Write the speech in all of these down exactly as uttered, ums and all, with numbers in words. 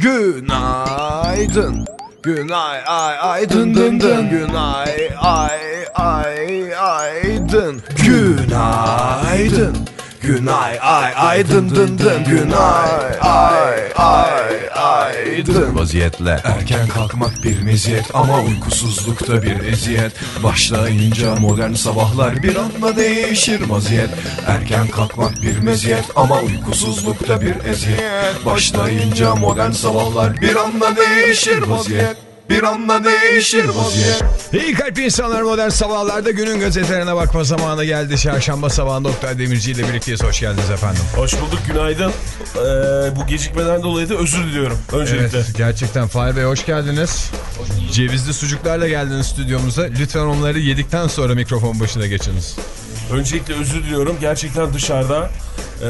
Günaydın. Günay ay ay dın dın dın. Günay ay ay ay dın. Günaydın. Günay ay ay dın dın dın. Günay ay ay ay dın. Vaziyetle erken kalkmak bir meziyet ama uykusuzlukta bir eziyet. Başlayınca modern sabahlar bir anda değişir vaziyet. Erken kalkmak bir meziyet ama uykusuzlukta bir eziyet. Başlayınca modern sabahlar bir anda değişir vaziyet. Bir anda değişir vaziyet. İyi kalp insanlar, modern sabahlarda günün gazetelerine bakma zamanı geldi. Çarşamba sabahında Oktay Demirci ile birlikteyiz. Hoş geldiniz efendim. Hoş bulduk, günaydın. Ee, bu gecikmeden dolayı da özür diliyorum öncelikle. Evet, gerçekten Fahir Bey hoş geldiniz. Hoş Cevizli sucuklarla geldiniz stüdyomuza. Lütfen onları yedikten sonra mikrofon başına geçiniz. Öncelikle özür diliyorum. Gerçekten dışarıda ee,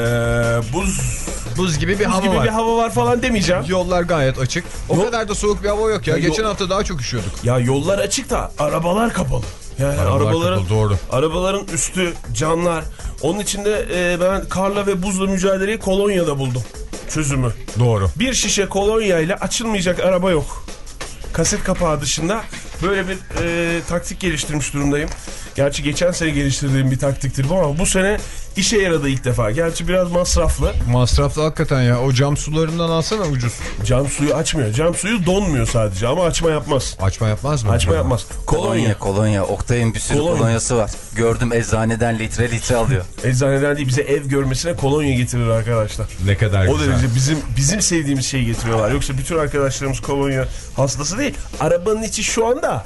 buz buz gibi bir buz hava gibi var. bir hava var falan demeyeceğim. Yollar gayet açık. O Yol... kadar da soğuk bir hava yok ya. ya Geçen yol... hafta daha çok üşüyorduk. Ya yollar açık da arabalar kapalı. Yani arabalar arabaların kapalı, doğru. Arabaların üstü camlar. Onun içinde e, ben karla ve buzla mücadeleyi kolonyada buldum. Çözümü. Doğru. Bir şişe kolonya ile açılmayacak araba yok. Kaset kapağı dışında böyle bir e, taktik geliştirmiş durumdayım. Gerçi geçen sene geliştirdiğim bir taktiktir bu ama bu sene işe yaradı ilk defa. Gerçi biraz masraflı. Masraflı hakikaten ya. O cam sularından alsana ucuz. Cam suyu açmıyor. Cam suyu donmuyor sadece ama açma yapmaz. Açma yapmaz mı? Açma yapmaz. Kolonya, kolonya. kolonya. Oktay'ın bir sürü kolonya. kolonyası var. Gördüm, eczaneden litre litre alıyor. Eczaneden değil, bize ev görmesine kolonya getirir arkadaşlar. Ne kadar o güzel. O derece bizim bizim sevdiğimiz şeyi getiriyorlar. Yoksa bütün arkadaşlarımız kolonya hastası değil. Arabanın içi şu anda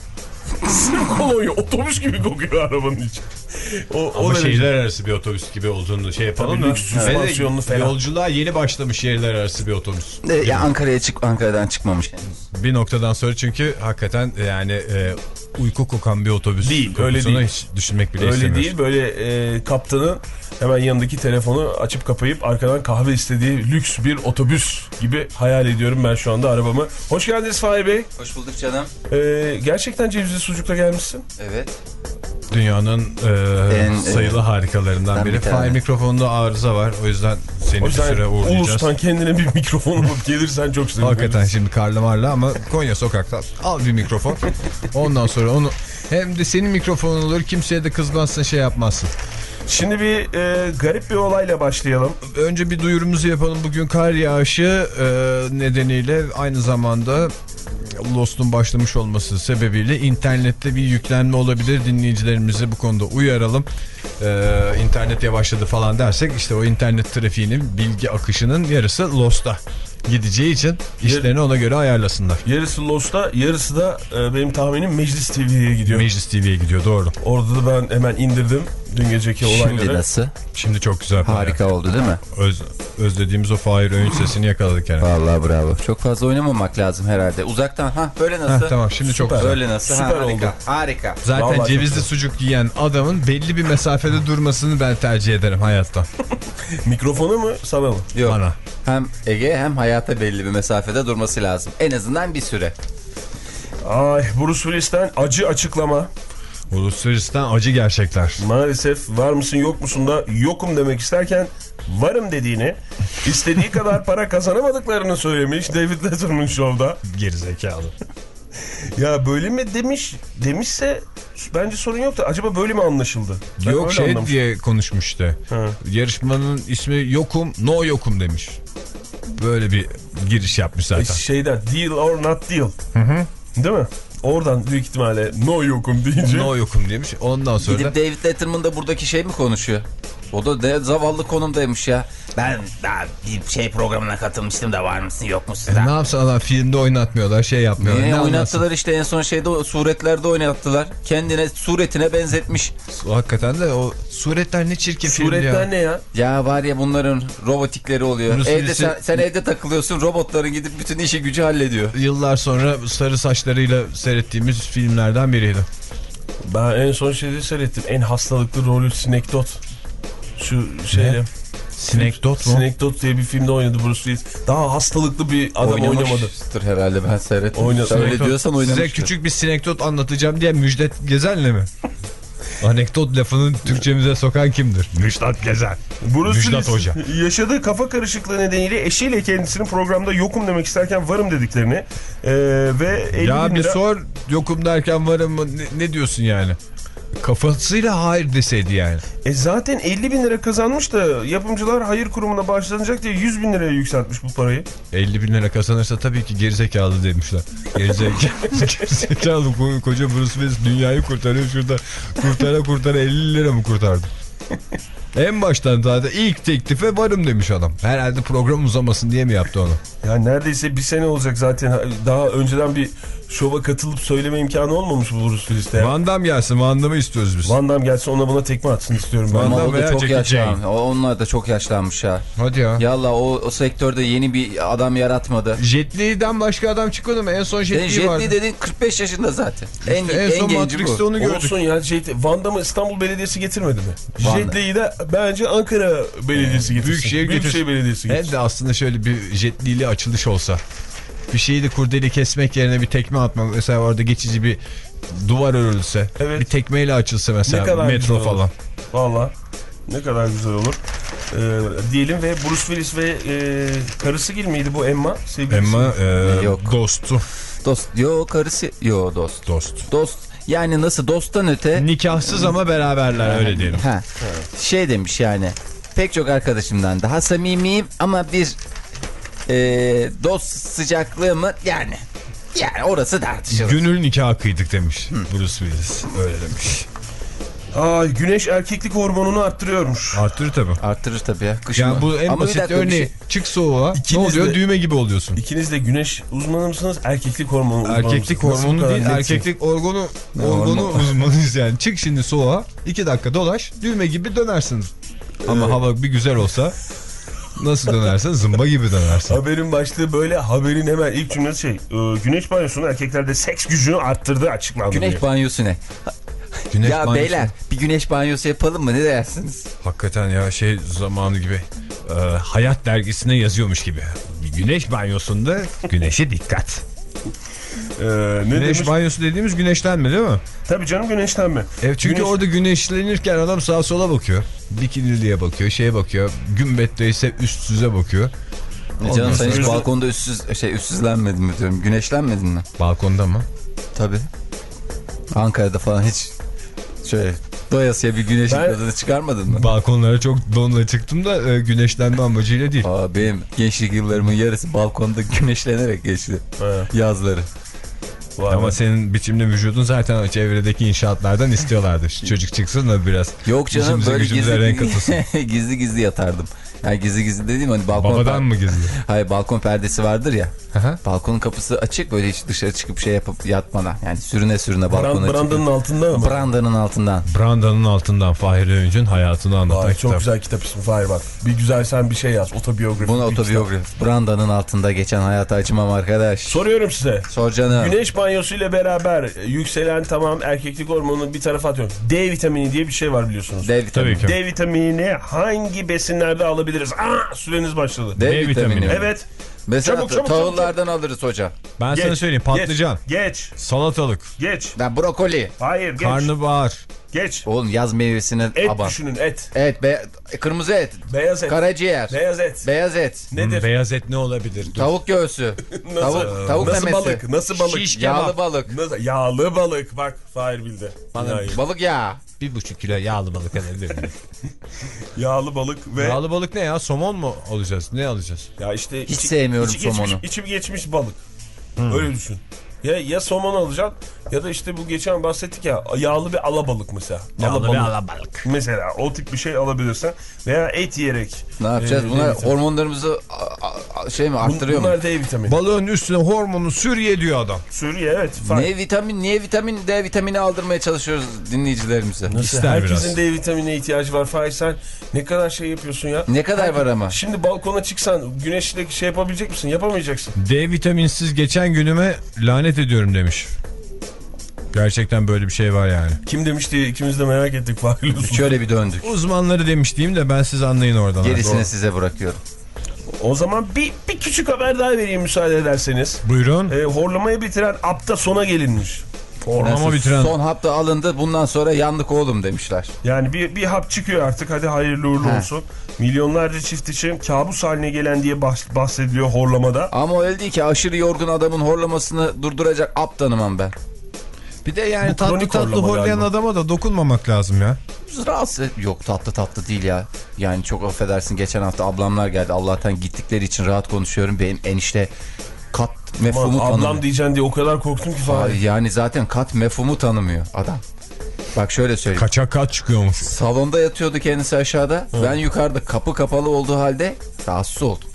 sırf kolonya, otobüs gibi kokuyor arabanın içi. O, Ama o şehirler arası bir otobüs gibi olduğunu şey yapalım da. Süspansiyonlu falan. Yolculuğa yeni başlamış şehirler arası bir otobüs. E, ya Ankara'ya çık, Ankara'dan çıkmamış henüz. Bir noktadan sonra çünkü hakikaten yani e, uyku kokan bir otobüs. Değil, öyle değil. Hiç düşünmek bile öyle istemiyoruz. Öyle değil, böyle e, kaptanın hemen yanındaki telefonu açıp kapayıp arkadan kahve istediği lüks bir otobüs gibi hayal ediyorum ben şu anda arabamı. Hoş geldiniz Fahir Bey. Hoş bulduk canım. E, gerçekten cevizli sucukla gelmişsin. Evet. Dünyanın e, en, sayılı e, harikalarından biri. Fahir mikrofonunda arıza var. O yüzden seni o yüzden bir süre uğurlayacağız. Ulus'tan kendine bir mikrofon alıp gelirsen çok sevinirim. Hakikaten şimdi karlı marlı ama Konya sokakta al bir mikrofon. Ondan sonra onu hem de senin mikrofonun olur, kimseye de kızmazsın, şey yapmazsın. Şimdi bir e, garip bir olayla başlayalım. Önce bir duyurumuzu yapalım. Bugün kar yağışı e, nedeniyle aynı zamanda Lost'un başlamış olması sebebiyle internette bir yüklenme olabilir. Dinleyicilerimizi bu konuda uyaralım. Ee, internet yavaşladı falan dersek işte o internet trafiğinin, bilgi akışının yarısı Lost'a gideceği için işlerini ona göre ayarlasınlar. Yarısı Lost'a, yarısı da e, benim tahminim Meclis T V'ye gidiyor. Meclis T V'ye gidiyor, doğru. Orada da ben hemen indirdim dün geceki olayları. Şimdi nasıl? Şimdi çok güzel. Harika yani. Oldu değil mi? Öz, özlediğimiz o Fahir Öğünç sesini yakaladık yani. Vallahi bravo. Çok fazla oynamamak lazım herhalde. Uzaktan ha böyle nasıl? Heh, tamam şimdi Süper. çok güzel. Böyle nasıl? Süper ha, harika. oldu. Harika. Zaten vallahi cevizli sucuk yiyen adamın belli bir mesafede durmasını ben tercih ederim hayatta. Mikrofonu mu sana mı? Yok. Bana. Hem Ege hem hayata belli bir mesafede durması lazım. En azından bir süre. Ay, Bruce Willis'ten acı açıklama. Uluslararası'dan acı gerçekler. Maalesef var mısın yok musun da yokum demek isterken varım dediğini, istediği kadar para kazanamadıklarını söylemiş David Letterman Show'da. Gerizekalı. Ya böyle mi demiş, demişse bence sorun yok da acaba böyle mi anlaşıldı? Ben yok şey anlamışım diye konuşmuştu. Ha. Yarışmanın ismi yokum, no yokum demiş. Böyle bir giriş yapmış zaten. E şeyden deal or not deal. Hı hı. Değil mi? Oradan büyük ihtimalle no yokum deyince. No yokum demiş. Ondan sonra gidip da... David Letterman da buradaki şey mi konuşuyor? O da de, zavallı konumdaymış ya. Ben daha bir şey programına katılmıştım da var mısın yok musun? E ne yapsın adam, filmde oynatmıyorlar, şey yapmıyorlar. Niye ne oynattılar anlarsın? işte en son şeyde suretlerde oynattılar. Kendine suretine benzetmiş. Hakikaten de o suretler ne çirkin film ya. Suretler ne ya? Ya var ya bunların robotikleri oluyor. Bruce evde Willis'in... sen, sen evde takılıyorsun, robotların gidip bütün işi gücü hallediyor. Yıllar sonra sarı saçlarıyla seyrettiğimiz filmlerden biriydi. Ben en son şeyde seyrettim. En hastalıklı rolü Sinekdot. Şu şeyle. Sinekdot mu? Sinekdot diye bir filmde oynadı Bruce Willis. Daha hastalıklı bir adam oynamadı. Oynamıştır herhalde, ben seyrettim. Oynadı. Öyle diyorsan oynamıştır. Size küçük bir sinekdot anlatacağım diye Müjdat Gezen'le mi? Anekdot lafını Türkçemize sokan kimdir? Müjdat Gezen. Bruce Müjdat Willis Hoca. yaşadığı kafa karışıklığı nedeniyle eşiyle kendisinin programda yokum demek isterken varım dediklerini e, ve elli Ya bin bir lira... sor, yokum derken varım mı? Ne, ne diyorsun yani? Kafasıyla hayır deseydi yani. E zaten elli bin lira kazanmış da yapımcılar hayır kurumuna bağışlanacak diye yüz bin liraya yükseltmiş bu parayı. elli bin lira kazanırsa tabii ki gerizekalı demişler. Gerizekalı, gerizekalı koca Bruce Willis dünyayı kurtarıyor, şurada kurtara kurtara elli lira mı kurtardı? En baştan zaten ilk teklife varım demiş adam. Herhalde program uzamasın diye mi yaptı onu? Ya neredeyse bir sene olacak zaten. Daha önceden bir şova katılıp söyleme imkanı olmamış bu Bruce Willis'te. Van Damme gelsin, Van Damme'ı istiyoruz biz. Van Damme gelsin, ona buna tekme atsın istiyorum ben. Van Ama Damme o da veya çok Jackie yaşlanmış. Chan. Onlar da çok yaşlanmış ha. Hadi ya. Yallah o, o sektörde yeni bir adam yaratmadı. Jet Li'den başka adam çıkmadı mı? En son Jet Senin Li Jet vardı. Li dediğin kırk beş yaşında zaten. En, en, en son genci Matrix'te bu. onu gördük. Olsun ya. Şey, Van Damme'ı İstanbul Belediyesi getirmedi mi? Van Jet Li'yi de bence Ankara Belediyesi getirsin. Büyükşehir Büyükşehir getirsin. Belediyesi Hem getirsin. de aslında şöyle bir Jet Li'li açılış olsa. Bir şeyi de kurdeli kesmek yerine bir tekme atmak. Mesela orada geçici bir duvar örülse. Evet. Bir tekmeyle açılsa mesela Ne kadar metro güzel olur. falan. Valla ne kadar güzel olur. Ee, diyelim ve Bruce Willis ve e, karısı Gil miydi bu Emma? Sevgilisi. Emma e, Yok. dostu. Dost. Yo karısı. Yo dost. Dost. Dost. Yani nasıl dosttan öte. Nikahsız ama beraberler öyle diyelim. Ha. Şey demiş yani. Pek çok arkadaşımdan daha samimiyim ama bir e, dost sıcaklığı mı yani. Yani orası tartışılır. Gönül nikahı kıydık demiş Bruce Willis. Öyle demiş. Ay, güneş erkeklik hormonunu arttırıyormuş. Artırır tabii. Arttırır tabii ya. Kışın Yani bu en ama bir basit dakika, bir örneği. şey- Çık soğuğa. İkiniz ne oluyor? de- Düğme gibi oluyorsun. İkiniz de güneş uzmanı mısınız? Erkeklik hormonu uzmanı Erkeklik mısınız? Nasıl bu hormonu kadar değil, netsiniz? erkeklik organu, organu hormon? uzmanıyız yani. Çık şimdi soğuğa, iki dakika dolaş, düğme gibi dönersin. Ama Evet. hava bir güzel olsa nasıl dönersin? Zımba gibi dönersin. Haberin başlığı böyle, haberin hemen ilk cümlesi şey. E, güneş banyosunu erkeklerde seks gücünü arttırdığı açıklandı. Güneş diyor. banyosu ne? Güneş Ya banyosu- beyler bir güneş banyosu yapalım mı, ne dersiniz? Hakikaten ya şey zamanı gibi. e, Hayat dergisine yazıyormuş gibi. Bir güneş banyosunda güneşe dikkat. E, ne Güneş demiş? banyosu dediğimiz güneşlenme değil mi? Tabii canım, güneşlenme. Evet, çünkü Güneş- orada güneşlenirken adam sağa sola bakıyor. Bikiniliye bakıyor, şeye bakıyor. Gümbette ise üstsüze bakıyor. Ne canım, sen hiç sonra- balkonda üstsüz şey üstsüzlenmedin mi diyorum. Güneşlenmedin mi? Balkonda mı? Tabii. Ankara'da falan hiç şöyle doyasıya bir güneş Ben- tadını çıkarmadın mı? Balkonlara çok donla çıktım da e, güneşlenme amacıyla değil. Aa, benim gençlik yıllarımın yarısı balkonda güneşlenerek geçti. He. Yazları. Vay Ama be. senin biçimli vücudun zaten çevredeki inşaatlardan istiyorlardı. Şu çocuk çıksın da biraz. Yok canım, İşimize böyle gücümüze gizli renk katılsın. gizli gizli yatardım. Yani gizli gizli dediğim hani balkon Babadan mı gizli? Hayır, balkon perdesi vardır ya. Aha. Balkonun kapısı açık, böyle hiç dışarı çıkıp şey yapıp yatmadan. Yani sürüne sürüne balkona Brand, Brandon'ın çıkıp. altında mı? Brandanın altından. Branda'nın altından Fahir Öğüncü'nün hayatını anlatan Vay, kitap. çok güzel kitap ismi. Fahir bak. Bir güzel sen bir şey yaz. Otobiyografi. Buna bir kitap. otobiyografi. Brandanın altında geçen hayata acımam arkadaş. Soruyorum size. Sor canım. Güneş banyosu ile beraber yükselen tamam erkeklik hormonunu bir tarafa atıyorum. D vitamini diye bir şey var biliyorsunuz. D vitamini. Tabii ki. D vitamini hangi besinlerde alabiliriz? Aa, süreniz başladı. D, D vitamini. vitamini. Evet. Mesela Çabuk, çabuk, tahıllardan alırız hocam. Ben sana söyleyeyim, patlıcan, Geç. Geç. salatalık, Geç. Ben brokoli. Hayır geç. karnabahar, Geç. Oğlum yaz meyvesine Et aban. düşünün, et. Evet, be kırmızı et. Beyaz et. Karaciğer. Beyaz et. Beyaz et. Nedir? Hmm, beyaz et ne olabilir? Dur. Tavuk göğsü. Nasıl, tavuk tavuk nasıl memesi. balık? Nasıl balık? Şiş Yağlı kebap. balık. Nasıl? Yağlı balık. Bak Fahir bildi. Dünyayı. Balık yağı. Bir buçuk kilo yağlı balık alabilir miyim? Yağlı balık ve Yağlı balık ne ya? Somon mu alacağız? Ne alacağız? ya işte Hiç sevmiyorum içi geçmiş, somonu. içi geçmiş balık. Öyle düşün. Ya ya somon alacaksın ya da işte bu geçen bahsettik ya, yağlı bir alabalık mesela. Yağlı bir Alabalık. alabalık. Mesela o tip bir şey alabilirsen veya et yiyerek. Ne yapacağız? e, Bunlar D vitamini. hormonlarımızı a- a- şey mi Bun- arttırıyor mu? Bunlar D vitamini. Balığın üstüne hormonu sürüye diyor adam. Suriye evet. Fahir. Ne vitamin, niye vitamin D vitamini aldırmaya çalışıyoruz dinleyicilerimize? Nasıl? İster Herkesin biraz. D vitaminine ihtiyacı var. Fahir sen ne kadar şey yapıyorsun ya. Ne kadar var ama? Şimdi balkona çıksan güneşle şey yapabilecek misin? Yapamayacaksın. D vitaminsiz geçen günüme lanet ediyorum demiş. Gerçekten böyle bir şey var yani. Kim demişti? İkimiz de merak ettik Fahir. Şöyle bir döndük. Uzmanları demiş diyeyim de ben siz anlayın oradan. Gerisini Doğru. size bırakıyorum. O zaman bir, bir küçük haber daha vereyim müsaade ederseniz. Buyurun. E, horlamayı bitiren apta sona gelinmiş. Horlama bitiren. Son hap da alındı, bundan sonra yandık oğlum demişler. Yani bir, bir hap çıkıyor artık, hadi hayırlı uğurlu He. olsun. Milyonlarca çift için kabus haline gelen diye bahs- bahsediliyor horlamada. Ama öyle değil ki, aşırı yorgun adamın horlamasını durduracak ap tanımam ben. Bir de yani Bu tatlı kronik tatlı horlama horlayan galiba. adama da dokunmamak lazım ya. Rahatsız. Yok, tatlı tatlı değil ya. Yani çok affedersin, geçen hafta ablamlar geldi. Allah'tan gittikleri için rahat konuşuyorum. Benim enişte kat mefhumu Aman, tanımıyor. ablam diyeceksin diye o kadar korktum ki falan. Ay, yani zaten kat mefhumu tanımıyor adam. Bak şöyle söyleyeyim. Kaçak kat çıkıyormuş. Salonda yatıyordu kendisi aşağıda. Hı. Ben yukarıda kapı kapalı olduğu halde rahatsız oldum.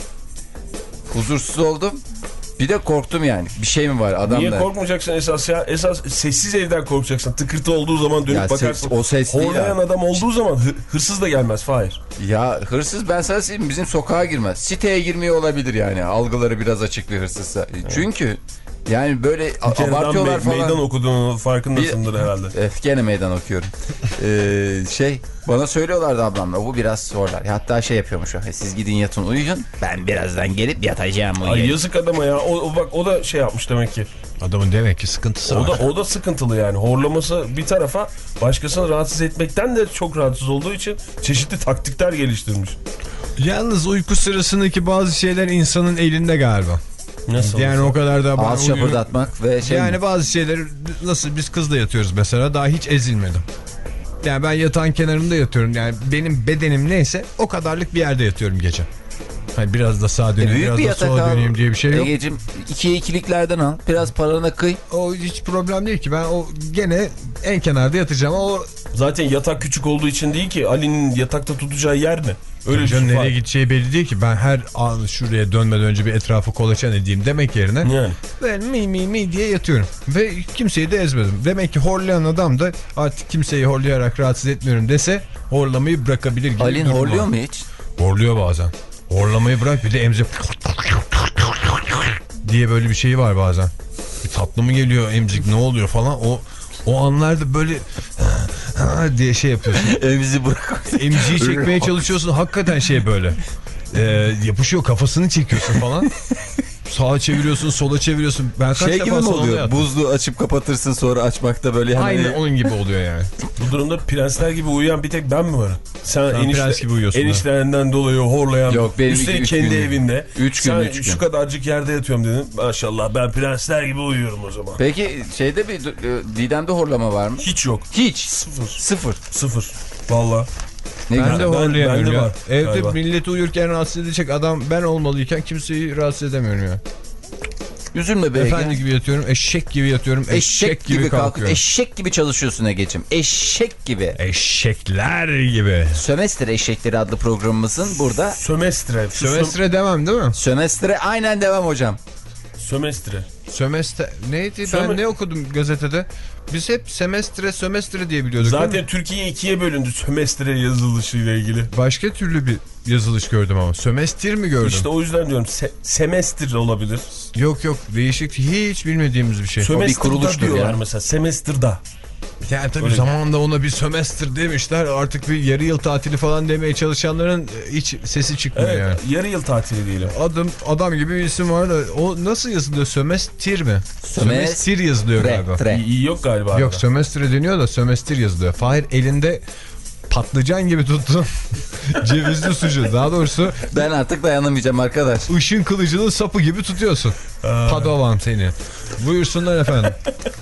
Huzursuz oldum. Bir de korktum yani. Bir şey mi var adamda? Niye korkmayacaksın esas ya? Esas sessiz evden korkacaksın. Tıkırtı olduğu zaman dönüp Ya bakarsın. ses- o ses değil Horlayan ya. adam olduğu zaman hı- hırsız da gelmez Fahir. Ya hırsız, ben sana söyleyeyim, bizim sokağa girmez. Siteye girmiyor olabilir yani. Algıları biraz açık bir hırsızsa. Çünkü yani böyle Bir kere abartıyorlar me- falan. Meydan okuduğunu farkındasındır Bir- herhalde. Evet, gene meydan okuyorum. ee, şey bana söylüyorlardı ablamla, bu biraz zorlar. Hatta şey yapıyormuş o. Siz gidin yatın uyuyun, ben birazdan gelip yatacağım uyuyun. Ay yazık adama ya. O, o bak o da şey yapmış demek ki. Adamın demek ki sıkıntısı O var. da o da sıkıntılı yani. Horlaması bir tarafa, başkasını rahatsız etmekten de çok rahatsız olduğu için çeşitli taktikler geliştirmiş. Yalnız uyku sırasındaki bazı şeyler insanın elinde galiba. Nasıl? Yani o kadar da... Ağız uyuyorum. şapırdatmak ve şey Yani mi? bazı şeyler, nasıl biz kızla yatıyoruz mesela, daha hiç ezilmedim. Yani ben yatağın kenarında yatıyorum. Yani benim bedenim neyse o kadarlık bir yerde yatıyorum gece. Hani biraz da sağa döneyim, E, büyük biraz bir da yatak sola al. döneyim diye bir şey yok. Egeciğim, ikiye ikiliklerden al. Biraz parana kıy. O hiç problem değil ki. Ben o gene en kenarda yatacağım. O Zaten yatak küçük olduğu için değil ki. Ali'nin yatakta tutacağı yer mi? Öyle canım, düşün nereye falan. gideceği belli değil ki. Ben her an şuraya dönmeden önce bir etrafı kolaçan edeyim demek yerine Yani. ben mi mi mi diye yatıyorum. Ve kimseyi de ezmedim. Demek ki horlayan adam da artık kimseyi horlayarak rahatsız etmiyorum dese horlamayı bırakabilir gibi. Alin bir durum horluyor var. mu hiç? Horluyor bazen. Horlamayı bırak, bir de emzi diye böyle bir şey var bazen. Bir tatlı mı geliyor emzik, ne oluyor falan, o o anlarda böyle diye şey yapıyorsun. Emzi bırak. Emziği çekmeye çalışıyorsun, hakikaten şey böyle e, yapışıyor, kafasını çekiyorsun falan. Sağa çeviriyorsun, sola çeviriyorsun. Ben kaç Şey defa gibi mi salonda oluyor? yattım. Buzluğu açıp kapatırsın, sonra açmakta böyle hani... Aynı onun gibi oluyor yani. Bu durumda prensler gibi uyuyan bir tek ben mi varım? Sen, Sen enişte, prens gibi uyuyorsun. enişlerinden dolayı horlayan. Yok, benim üstelik iki, üç kendi gün. evinde. Üç gün, Sen üç gün. şu kadarcık yerde yatıyorum dedin. Maşallah ben prensler gibi uyuyorum o zaman. Peki şeyde bir e, Didem'de horlama var mı? Hiç yok. Hiç. Sıfır. Sıfır. Sıfır. Valla. Ne Ben güzel. de Ben- horlayamıyorum bende ya. var Evde galiba. milleti uyurken rahatsız edecek adam ben olmalıyken kimseyi rahatsız edemiyorum ya. Üzülme be Efendi Ege. gibi yatıyorum, eşek gibi yatıyorum, eşek, Eşek gibi kalkıyorum. kalkıyorsun. Eşek gibi çalışıyorsun Ege'cim. Eşek gibi. Eşekler gibi. Sömestr Eşekleri adlı programımızın burada. Sömestre. Şu Sömestre demem değil mi? Sömestre aynen devam hocam. Sömestre. Sömestre neydi? Söme- Ben ne okudum gazetede? Biz hep semestre sömestre diye biliyorduk. değil mi? Zaten Türkiye ikiye bölündü sömestre yazılışıyla ilgili. Başka türlü bir yazılış gördüm ama. Sömestir mi gördüm? İşte o yüzden diyorum se semestr olabilir. Yok yok, değişik, hiç bilmediğimiz bir şey. bir kuruluştur Sömestr'da diyorlar ya. mesela. Semestr'da. Yani tabii Öyle. zamanında ona bir sömestr demişler. Artık bir yarı yıl tatili falan demeye çalışanların hiç sesi çıkmıyor Evet, yani. yarı yıl tatili diyelim. Adım adam gibi bir isim var da o nasıl yazılıyor? Sömestir mi? Sömes- Sömestir yazılıyor Tre, galiba. tre. İyi, iyi yok galiba. Yok, arada. sömestre deniyor da sömestir yazılıyor. Fahir elinde patlıcan gibi tuttu cevizli sucu. Daha doğrusu Ben artık dayanamayacağım arkadaş. ışın kılıcının sapı gibi tutuyorsun. Padovan seni. Buyursunlar efendim.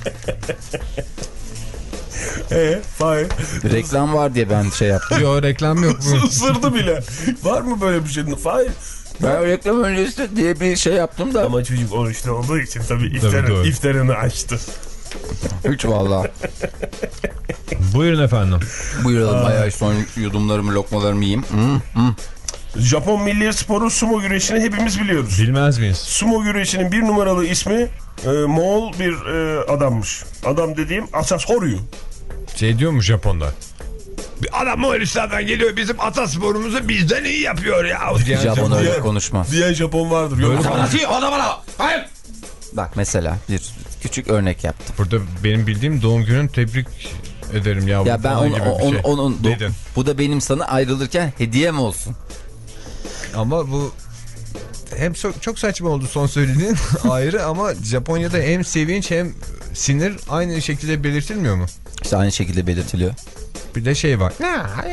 Eee hayır. Reklam var diye ben şey yaptım. Yok, reklam yok. Bu. Isırdı bile. Var mı böyle bir şey? Hayır. Ben reklam öncesi diye bir şey yaptım da. Ama çocuk oruçlu olduğu için tabii, Tabii, iftar, doğru. iftarını açtı. Üç valla. Buyurun efendim. Buyuralım, bayağı son yudumlarımı, lokmalarımı yiyeyim. Hı, hı. Japon milli sporu sumo güreşini hepimiz biliyoruz. Bilmez miyiz? Sumo güreşinin bir numaralı ismi e, Moğol bir e, adammış. Adam dediğim Asas Horyu. Şey diyor mu Japonlar? Bir adam Moğolistan'dan geliyor, bizim atasporumuzu bizden iyi yapıyor ya. Yani Japon öyle diğer- konuşmaz. Diyen Japon vardır. Yok. Bak mesela bir küçük örnek yaptım. Burada benim bildiğim doğum günün tebrik ederim ya. Ya ben falan onu, gibi bir on, şey onun dedin. bu da benim sana ayrılırken hediyem olsun. Ama bu hem so- çok saçma oldu son söylediğin ayrı ama Japonya'da hem sevinç hem sinir aynı şekilde belirtilmiyor mu? İşte aynı şekilde belirtiliyor. Bir de şey var.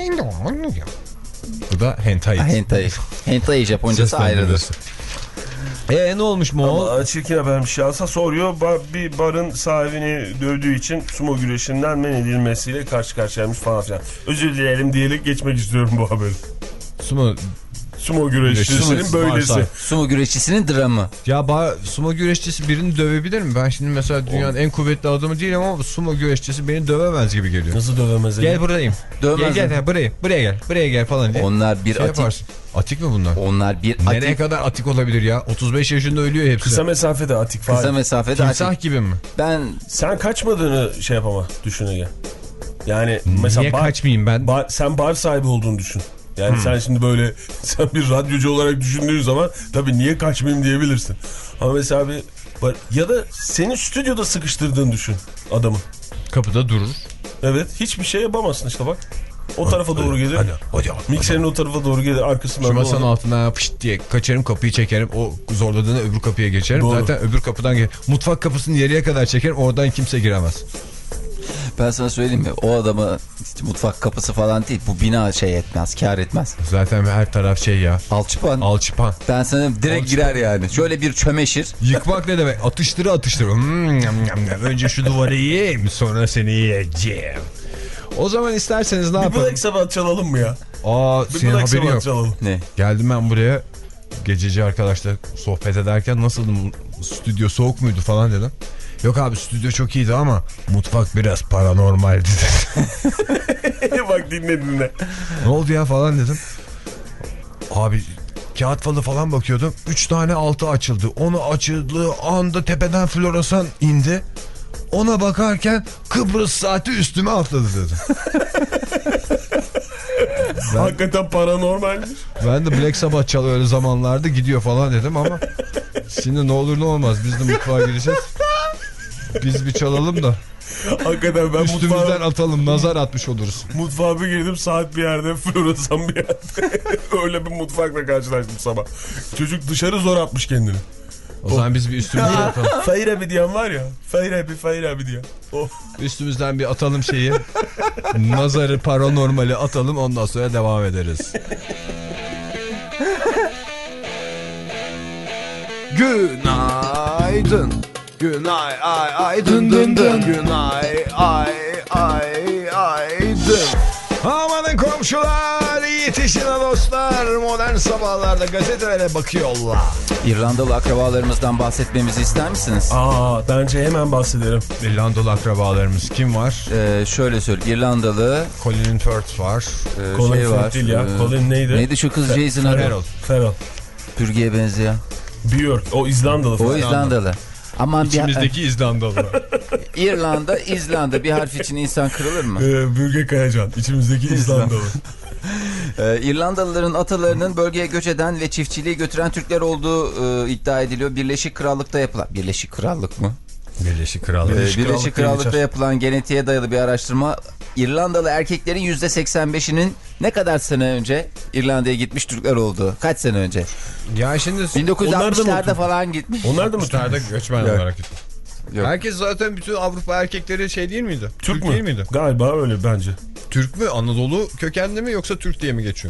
Bu da hentai. Hentai. Hentai Japoncası ayrıdır. Eee ne olmuş Moğol? Ama çirkin habermiş ya. Soruyor bar, bir barın sahibini dövdüğü için sumo güreşinden men edilmesiyle karşı karşıyaymış falan filan. Özür dilerim diyerek geçmek istiyorum bu haberi. Sumo Sumo güreşçisinin Sumo- böylesi. Varsa. Sumo güreşçisinin dramı. Ya ba sumo güreşçisi birini dövebilir mi? Ben şimdi mesela dünyanın en kuvvetli adamı değilim ama sumo güreşçisi beni dövemez gibi geliyor. Nasıl dövemez? Gel buradayım. Dövemez Gel gel buraya, buraya gel. Buraya gel falan diye. Onlar bir Şey atik. yaparsın. Atik mi bunlar? Onlar bir Nereye atik. kadar atik olabilir ya? otuz beş yaşında ölüyor hepsi. Kısa mesafede atik falan. Kısa mesafede Timsah atik. gibi mi? Ben Sen kaçmadığını şey yapama düşün Ege. Yani mesela Niye bar, kaçmayayım ben? bar, sen bar sahibi olduğunu düşün. Yani Hmm. sen şimdi böyle sen bir radyocu olarak düşündüğün zaman tabii niye kaçmayayım diyebilirsin. Ama mesela bir bar, ya da seni stüdyoda sıkıştırdığını düşün adamı. Kapıda durur. Evet, hiçbir şey yapamazsın işte bak. O tarafa doğru gelir. Hadi hadi. Mikserin o tarafa doğru gelir, arkasından Şu masanın doğru. altından pışt diye kaçarım, kapıyı çekerim. O zorladığında öbür kapıya geçerim. Doğru. Zaten öbür kapıdan gel. Mutfak kapısını yeriye kadar çekerim. Oradan kimse giremez. ben sana söyleyeyim mi? O adamı işte mutfak kapısı falan değil. Bu bina şey etmez, kar etmez. Zaten her taraf şey ya. Alçıpan. Alçıpan. Ben sana direkt Alçıpan. girer yani. Şöyle bir çömeşir. Yıkmak ne demek? Atıştırı atıştırı. Hmm, yam, yam, yam. Önce şu duvarı yiyeyim, sonra seni yiyeceğim. O zaman isterseniz ne Bir yapalım? Black Sabbath çalalım mı ya? Aa, Bir senin Black haberin Sabbath yok. çalalım. Ne? Geldim ben buraya. Gececi arkadaşlar sohbet ederken nasıldı? Stüdyo soğuk muydu falan dedim. Yok abi stüdyo çok iyiydi ama mutfak biraz paranormaldi dedi. Bak dinle dinle. Ne oldu ya falan dedim. Abi kağıt falı falan bakıyordum. Üç tane altı açıldı. Onu açıldığı anda tepeden floresan indi. Ona bakarken Kıbrıs saati üstüme atladı dedi. ben, Hakikaten paranormalmiş. ben de Black Sabbath çalıyor öyle zamanlarda gidiyor falan dedim ama şimdi ne olur ne olmaz biz de mutfağa gireceğiz. Biz bir çalalım da Hakikaten ben üstümüzden mutfağa, atalım, nazar atmış oluruz. mutfağa bir girdim, saat bir yerde, floresan bir yerde. Öyle bir mutfakla karşılaştım sabah. Çocuk dışarı zor atmış kendini. O zaman biz bir üstümüzden atalım. Fahir abi diyen var ya. Fahir abi, Fahir abi diyen. Oh. Üstümüzden bir atalım şeyi. Nazarı, paranormali atalım, ondan sonra devam ederiz. Günaydın. Günay ay ay dın dın dın. Günay ay ay ay dın. Amanın komşular, yetişin dostlar. Modern sabahlarda gazetelere bakıyorlar. İrlandalı akrabalarımızdan bahsetmemizi ister misiniz? Aa, bence hemen bahsederim. İrlandalı akrabalarımız kim var? Ee, şöyle söyleyeyim. İrlandalı Colin Firth var. e, Colin şey Firth var. değil ya. Ee, Colin neydi? Neydi şu kız Jason adı? Farrell. Ferrell. Pürge'ye benziyor. Björk. O İzlandalı O falan. İzlandalı. Aman bir, İçimizdeki İzlandalı. İrlanda, İzlanda bir harf için insan kırılır mı? Ee, Bürge Kayacan. İçimizdeki İzlandalı. Ee, İrlandalıların atalarının bölgeye göç eden ve çiftçiliği götüren Türkler olduğu e, iddia ediliyor. Birleşik Krallık'ta yapılan... Birleşik Krallık mı? Birleşik Krallık. Ee, Birleşik Birleşik Krallık Krallık'ta diye yapılan genetiğe dayalı bir araştırma İrlandalı erkeklerin yüzde seksen beşinin ne kadar sene önce İrlanda'ya gitmiş Türkler olduğu. Kaç sene önce? Ya şimdi bin dokuz yüz Onlar da mı altmışlarda Türk? falan gitmiş. Onlar da mı Türk? Türklerde göçmen Yok. olarak gitti. Yok. Herkes zaten bütün Avrupa erkekleri şey değil miydi? Türk mü? değil miydi? Galiba öyle bence. Türk mü? Anadolu kökenli mi yoksa Türk diye mi geçiyor?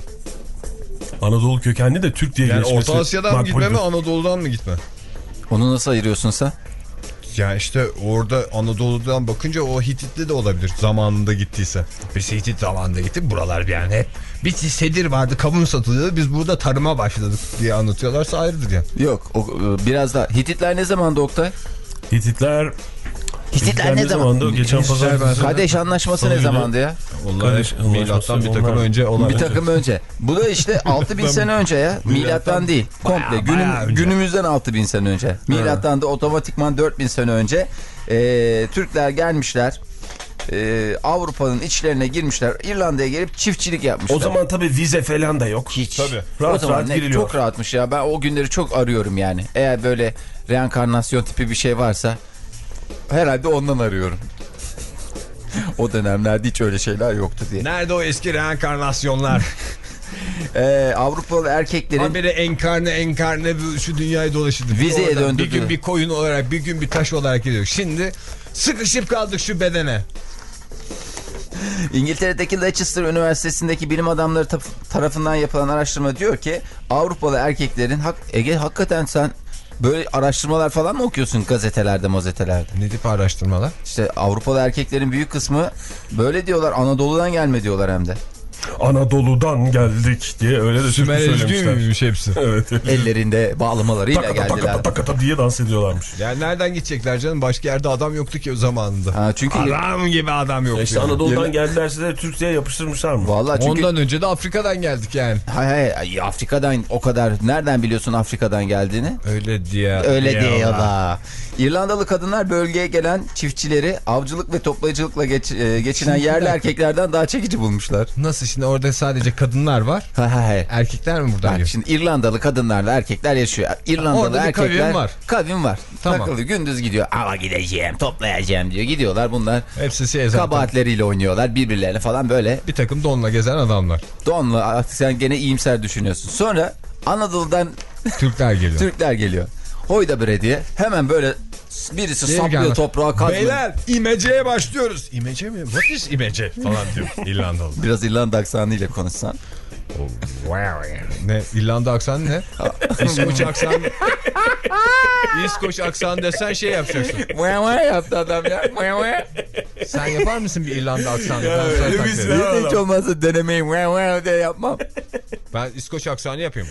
Anadolu kökenli de Türk diye Yani geçmesi. Orta Asya'dan mı gitme mi, makbuldür. Anadolu'dan mı gitme? Onu nasıl ayırıyorsun sen? Ya işte orada Anadolu'dan bakınca o Hititli de olabilir zamanında gittiyse. Biz Hitit zamanında gittik, buralar yani hep bir sedir vardı, kavun satılıyordu, biz burada tarıma başladık diye anlatıyorlarsa ayrıdır yani. Yok o, e, biraz daha. Hititler ne zamandı Oktay? Hititler... Hititler ne zaman? zamandı? Geçen Hititler pazar... ben- Kadeş anlaşması ne Sonuydu. zamandı ya? Onlar Kardeş, hep milattan bir takım onlar- önce olan. Bir takım önce. Bu da işte altı bin sene önce ya. Milattan değil. Komple. Günüm, bayağı önce. günümüzden altı bin sene önce. Milattan da otomatikman dört bin sene önce. Ee, Türkler gelmişler. Ee, Avrupa'nın içlerine girmişler. İrlanda'ya gelip çiftçilik yapmışlar. O zaman tabii vize falan da yok. hiç. Tabii. Rahat o zaman rahat ne- giriliyor. çok rahatmış ya. Ben o günleri çok arıyorum yani. Eğer böyle reenkarnasyon tipi bir şey varsa herhalde ondan arıyorum. O dönemlerde hiç öyle şeyler yoktu diye. Nerede o eski reenkarnasyonlar? Ee, Avrupalı erkeklerin... Habire enkarne enkarne şu dünyayı dolaşırdı. Vizeye Oradan döndürdü. Bir gün bir koyun olarak, bir gün bir taş olarak gidiyor. Şimdi sıkışıp kaldık şu bedene. İngiltere'deki Leicester Üniversitesi'ndeki bilim adamları tarafından yapılan araştırma diyor ki Avrupalı erkeklerin hak, Ege hakikaten sen böyle araştırmalar falan mı okuyorsun gazetelerde mazetelerde? Ne tip araştırmalar? İşte Avrupalı erkeklerin büyük kısmı böyle diyorlar, Anadolu'dan gelme diyorlar hem de. Anadolu'dan geldik diye öyle de Sümer türkü Ezgi söylemişler. miymiş hepsi? Evet. Ellerinde bağlamalarıyla Takata geldiler. takata takata diye dans ediyorlarmış. Yani nereden gidecekler canım? Başka yerde adam yoktu ki o zamanında. Ha, çünkü Adam gibi adam yoktu. İşte yani. Anadolu'dan Yerine... geldilerse de Türkiye'ye yapıştırmışlar mı? Vallahi çünkü... Ondan önce de Afrika'dan geldik yani. Hay hay, Afrika'dan o kadar. Nereden biliyorsun Afrika'dan geldiğini? Öyle diye. Öyle diyorlar. İrlandalı kadınlar bölgeye gelen çiftçileri avcılık ve toplayıcılıkla geç, e, geçinen yerli erkeklerden daha çekici bulmuşlar. Nasıl şimdi orada sadece kadınlar var? Ha ha ha. Erkekler mi buradan Bak, geliyor? şimdi İrlandalı kadınlarla erkekler yaşıyor. İrlandalı Orada bir erkekler kavim var. Kavim var. Tamam. Takılıyor, gündüz gidiyor. Ama gideceğim, toplayacağım diyor. Gidiyorlar bunlar. Hepsi şey zaten. Kabahatleriyle oynuyorlar birbirlerine falan böyle. Bir takım donla gezen adamlar. Donla artık sen gene iyimser düşünüyorsun. Sonra Anadolu'dan Türkler geliyor. Türkler geliyor. Hoyda bre diye hemen böyle birisi Diğeri saplıyor gelmez. toprağa kazıyor. Beyler imeceye başlıyoruz. İmece mi? What is imece? Falan diyor İrlandalı. Biraz İrlanda aksanıyla konuşsan. Ne? İrlanda aksanı ne? İskoç aksanı. İskoç aksanı desen şey yapacaksın. yaptı adam ya. Sen yapar mısın bir İrlanda aksanı? Ben, öyle sana bir takdim ederim. Hiç olmazsa denemeyi diye yapmam. Ben İskoç aksanı yapayım.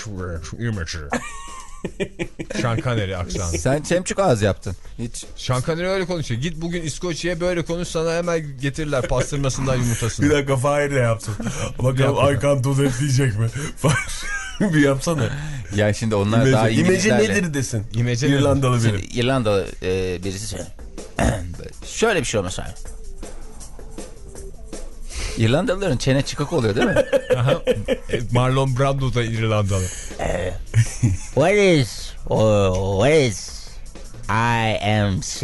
Şankaneri aksanı. Sen çemçük ağız yaptın. Hiç. Şankaneri öyle konuşuyor. Git bugün İskoçya'ya böyle konuş, sana hemen getirirler pastırmasından yumurtasını. Bir dakika Fahir de yapsın. Bakalım I can't do that diyecek mi? Fahir bir yapsana. Ya şimdi onlar İmece, daha İmece İngilizlerle. nedir desin. İmece İrlandalı Şimdi biri. İrlandalı e, birisi söyle. Şöyle bir şey olmasa. İrlandalıların çene çıkık oluyor değil mi? Marlon Brando da İrlandalı. What is oh, what is I M C?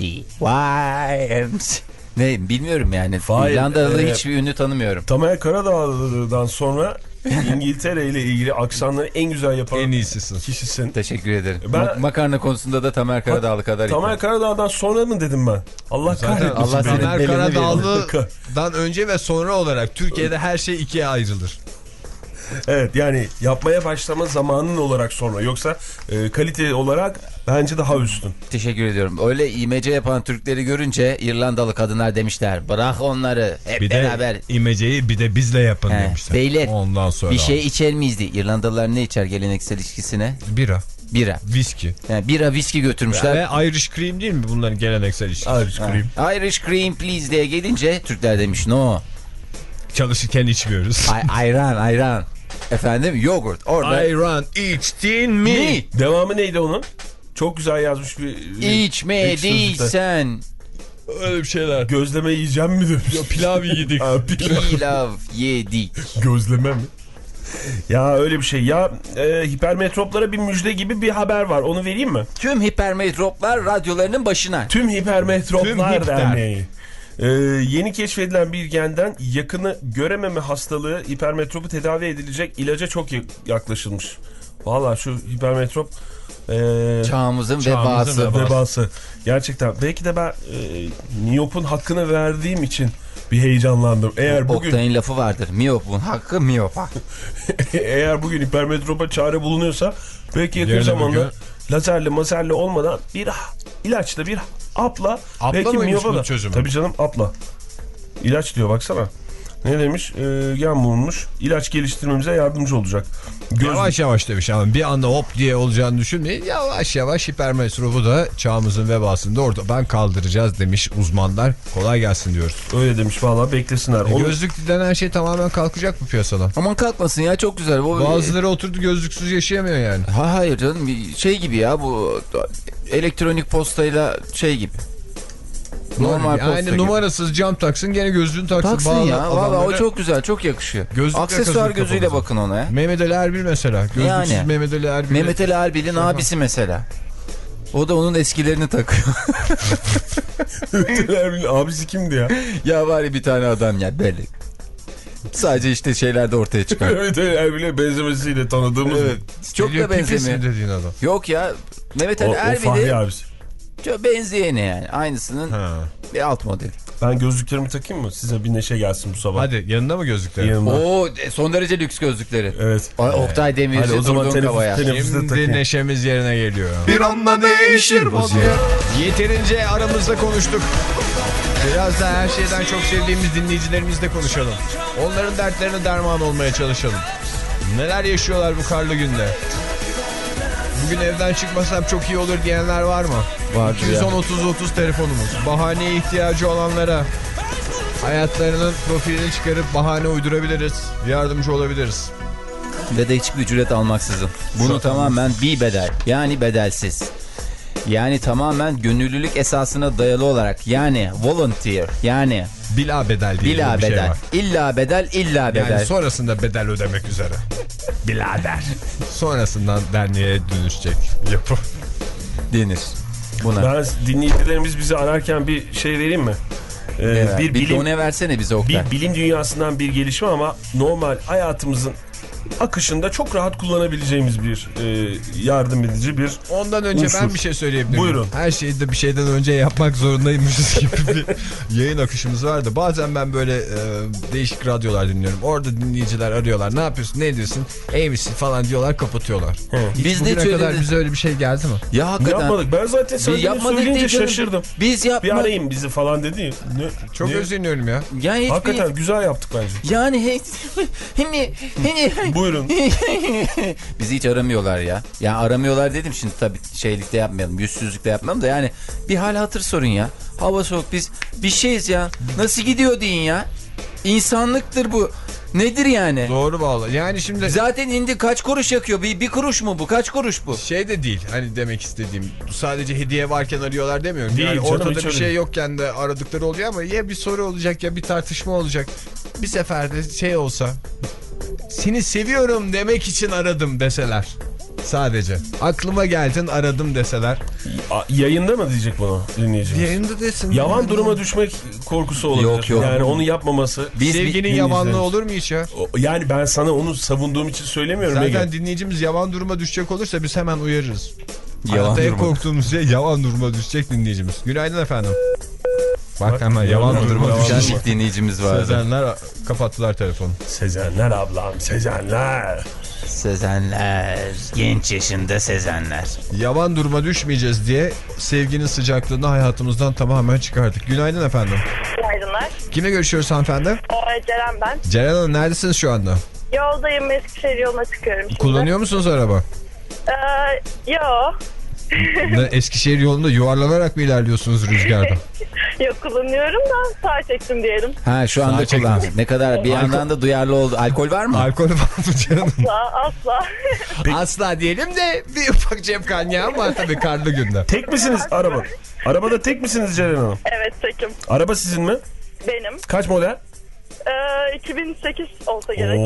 Y M C. Ne bilmiyorum yani. Hayır, İrlandalı e, hiçbir ünlü tanımıyorum. Tamer Karadağlı'dan sonra İngiltere ile ilgili aksanları en güzel yapan En iyisisin. kişisin. Teşekkür ederim. Ben- Ma- makarna konusunda da Tamer Karadağlı kadar. Tamer Karadağ'dan sonra mı dedim ben? Allah Zaten kahretmesin. Allah beni. senin Tamer belini Karadağlı'dan önce ve sonra olarak Türkiye'de her şey ikiye ayrılır. Evet, yani yapmaya başlama zamanın olarak sonra, yoksa e, kalite olarak bence daha üstün. Teşekkür ediyorum. Öyle imece yapan Türkleri görünce İrlandalı kadınlar demişler. Bırak onları. Hep Bir beraber. de imeceyi bir de bizle yapın He, demişler. beyler, Ondan sonra Bir şey içer miyiz diye. İrlandalılar ne içer geleneksel içkisine? bira, Bira. viski. Yani bira viski götürmüşler. Ve Irish cream değil mi bunların geleneksel içkisi? Irish cream. Ha. Irish cream please diye gelince Türkler demiş no. Çalışırken içmiyoruz. Ay, ayran ayran. Efendim yoğurt. Orada Ayran içtin mi? mi? Devamı neydi onun? Çok güzel yazmış bir... bir İçmediysen Öyle bir şeyler. Gözleme yiyeceğim mi demiş. Pilav yedik. Ha, pilav. pilav yedik. Gözleme mi? Ya öyle bir şey. Ya e, hipermetroplara bir müjde gibi bir haber var. Onu vereyim mi? Tüm hipermetroplar radyolarının başına. Tüm Hipermetroplar Tüm hipter. Derneği. Ee, yeni keşfedilen bir genden yakını görememe hastalığı hipermetropu tedavi edilecek ilaca çok yaklaşılmış. Valla şu hipermetrop e, Çağımızın, Çağımızın vebası. vebası. vebası. Gerçekten belki de ben e, miyopun hakkını verdiğim için bir heyecanlandım. Eğer bugün Oktay'ın lafı vardır. Miyopun hakkı miyopa. eğer bugün hipermetropa çare bulunuyorsa belki yakın Yarın zamanda bugün- lazerli mazerli olmadan bir ilaçla bir apla Apla belki mıymış miyopa bunun da. çözümü? Tabii canım, apla. İlaç diyor, baksana. Ne demiş? Ee, gen bulunmuş. İlaç geliştirmemize yardımcı olacak. Göz... Yavaş yavaş demiş ama bir anda hop diye olacağını düşünmeyin. Yavaş yavaş hipermetrobu da çağımızın vebasında ortadan kaldıracağız demiş uzmanlar. Kolay gelsin diyoruz. Öyle demiş vallahi, beklesinler. E, Onu... gözlük denen şey tamamen kalkacak bu piyasadan. Aman kalkmasın ya, çok güzel. Bu, Bazıları oturdu gözlüksüz yaşayamıyor yani. Ha, hayır canım, bir şey gibi ya bu elektronik postayla şey gibi. Normal posta yani gibi. numarasız cam taksın, gene gözlüğünü taksın. Taksın Bazı ya. Valla o adamlara çok güzel, çok yakışıyor. gözlükle Aksesuar kazıyor gözüyle kafamıza. bakın ona ya. Mehmet Ali Erbil mesela. Gözlüksüz Yani. Mehmet Ali Erbil. Mehmet Ali Erbil'in abisi mesela. O da onun eskilerini takıyor. Abisi kimdi ya? Ya var ya bir tane adam ya böyle. Sadece işte şeylerde ortaya çıkar. Evet, Erbil'e benzemesiyle tanıdığımız. Evet. Çok da benzemiyor. dediğin adam. Yok ya, Mehmet Ali O, o Fahri Erbil'e abisi. çok benzeyeni yani. Aynısının Ha. bir alt modeli. Ben gözlüklerimi takayım mı? Size bir neşe gelsin bu sabah. Hadi yanında mı gözlükler? Yanımda. Oo, son derece lüks gözlükleri. Evet. Ay, Oktay Demirci, Hadi o zaman Durgun teneffüs- Kavaya. teneffüs- Şimdi takayım. neşemiz yerine geliyor. Bir anda değişir vaziyet. Yeterince aramızda konuştuk. Biraz da her şeyden çok sevdiğimiz dinleyicilerimizle konuşalım. Onların dertlerine derman olmaya çalışalım. Neler yaşıyorlar bu karlı günde? Bugün evden çıkmasam çok iyi olur diyenler var mı? Vardır iki yüz on ya. otuz otuz telefonumuz. Bahaneye ihtiyacı olanlara hayatlarının profilini çıkarıp bahane uydurabiliriz. Yardımcı olabiliriz. Ve de hiçbir ücret almaksızın. Bunu tamamen bir bedel. Yani bedelsiz. Yani tamamen gönüllülük esasına dayalı olarak. Yani volunteer. Yani Bila bedel diye bila bir şey bedel. var. İlla bedel, illa bedel. Yani sonrasında bedel ödemek üzere. Bilader. Sonrasından derneğe dönüşecek yapı. denir. Buna. Ben dinleyicilerimiz bizi ararken bir şey vereyim mi? Ee, Evet, bir bir bilim done versene bize Oktay. bir bilim dünyasından bir gelişme ama normal hayatımızın akışında çok rahat kullanabileceğimiz bir e, yardım edici bir Ondan önce unsur. ben bir şey söyleyebilirim. Buyurun. Her şeyi de bir şeyden önce yapmak zorundaymışız gibi bir yayın akışımız vardı. Bazen ben böyle e, değişik radyolar dinliyorum. Orada dinleyiciler arıyorlar. Ne yapıyorsun, ne ediyorsun, iyi misin falan diyorlar, kapatıyorlar. Hiç Biz bugüne de şöyle kadar de- bize öyle bir şey geldi mi? Ya hakikaten. yapmadık. Ben zaten sen Bir beni yapmadık söyleyince değil canım. şaşırdım. Biz Bir yapmadık. arayın bizi falan dedi. Ne? Çok ne? özleniyorum ya. Yani hiçbir... Hakikaten güzel yaptık bence. Yani he... Hani... Hani... Buyurun. Bizi hiç aramıyorlar ya. Yani aramıyorlar dedim şimdi tabii şeylikte yapmayalım. Yüzsüzlükte yapmayalım da yani bir hal hatır sorun ya. Hava soğuk, biz bir şeyiz ya. Nasıl gidiyor deyin ya. İnsanlıktır bu. Nedir yani? Doğru bağlı. Yani şimdi Zaten indi kaç kuruş yakıyor? Bir, bir kuruş mu bu? Kaç kuruş bu? şey de değil. Hani demek istediğim sadece hediye varken arıyorlar demiyorum. Değil Yani canım, ortada hiç bir öyle şey değil. yokken de aradıkları oluyor ama ya bir soru olacak ya bir tartışma olacak. Bir seferde şey olsa seni seviyorum demek için aradım deseler. Sadece. Aklıma geldin aradım deseler. A- yayında mı diyecek bunu dinleyicimiz? Yayında desin. Yavan duruma düşmek korkusu olabilir. Yok, yok. Yani onu yapmaması. Biz Sevginin bir- yavanlığı olur mu hiç ya? O- Yani ben sana onu savunduğum için söylemiyorum. Zaten Ege. dinleyicimiz yavan duruma düşecek olursa biz hemen uyarırız. Yavan Hayatta en duruma. korktuğumuz şey yavan duruma düşecek dinleyicimiz. Günaydın efendim. Bak hemen yavan yavan duruma duruma düşen Düşen ilk dinleyicimiz vardı. Sezenler kapattılar telefonu. Sezenler ablam, Sezenler. Sezenler. Genç yaşında Sezenler. Yavan duruma düşmeyeceğiz diye sevginin sıcaklığını hayatımızdan tamamen çıkardık. Günaydın efendim. Günaydınlar. Kimle görüşüyoruz hanımefendi? Ee, Ceren ben. Ceren Hanım neredesiniz şu anda? Yoldayım, Eskişehir yoluna çıkıyorum şimdi. Kullanıyor musunuz araba? Ee, yo. Ne, Eskişehir yolunda yuvarlanarak mı ilerliyorsunuz rüzgarda? Yok, kullanıyorum da sağ çektim diyelim. Ha şu Sağa anda çektiniz. kullan. Ne kadar bir yandan da duyarlı oldu. Alkol var mı? Alkol var mı Ceren Hanım? Asla, asla. Asla diyelim de bir ufak cep kanyağım var tabii karlı günde. Tek misiniz araba? Arabada tek misiniz Ceren Hanım? Evet, tekim. Araba sizin mi? Benim. Kaç model? Ee, iki bin sekiz olsa gerek.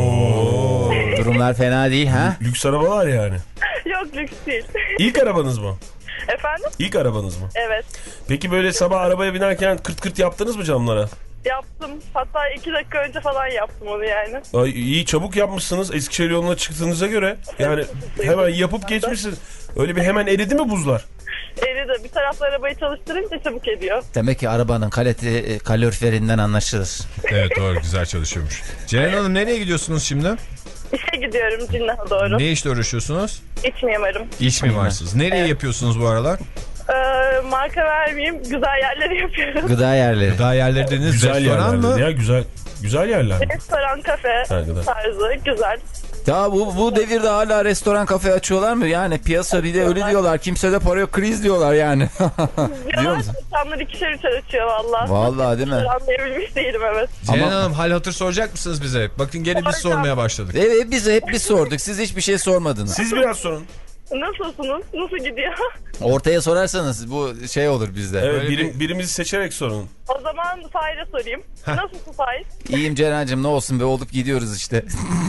Oo. Durumlar fena değil ha? Lüks arabalar yani. Yok, lüks değil. İlk arabanız mı? Efendim? İlk arabanız mı? Evet. Peki böyle sabah arabaya binerken kırt kırt yaptınız mı camlara? Yaptım. Hatta iki dakika önce falan yaptım onu yani. Ay, iyi çabuk yapmışsınız Eskişehir yoluna çıktığınıza göre. Yani hemen yapıp geçmişsiniz. Öyle bir hemen eridi mi buzlar? Eridi. Bir tarafta arabayı çalıştırınca çabuk ediyor. Demek ki arabanın kalite, kaloriferinden anlaşılır. Evet doğru güzel çalışıyormuş. Ceren Hanım nereye gidiyorsunuz şimdi? İşe gidiyorum Cinnah'a doğru. Ne işle uğraşıyorsunuz? İç mimarım. İş mi varsınız? Nereye yapıyorsunuz bu aralar? Ee, marka vermeyeyim. Güzel yerleri yapıyorum. Gıda yerleri. Daha yerleri dediniz Güzel restoran yerler mı? dedi ya güzel. Güzel yerler mi? Restoran, kafe Ha, güzel. tarzı. Güzel. Ya bu, bu devirde hala restoran kafe açıyorlar mı? Yani piyasa bir de öyle diyorlar. Kimsede para yok, kriz diyorlar yani. Diyor Yalan musun? insanlar ikişer üçer açıyor valla. Vallahi değil mi? Anlayabilmiş değilim, evet. Ceren Ama- Hanım hal hatır soracak mısınız bize? Bakın gene biz Soracağım. sormaya başladık. Evet biz hep biz sorduk. Siz hiçbir şey sormadınız. Siz biraz sorun. Nasılsınız? Nasıl gidiyor? Ortaya sorarsanız bu şey olur bizde. Evet, Böyle birim, birimizi seçerek sorun. O zaman Fahir'e sorayım. Nasılsın Fahir? İyiyim Ceren'cim, ne olsun be, olup gidiyoruz işte.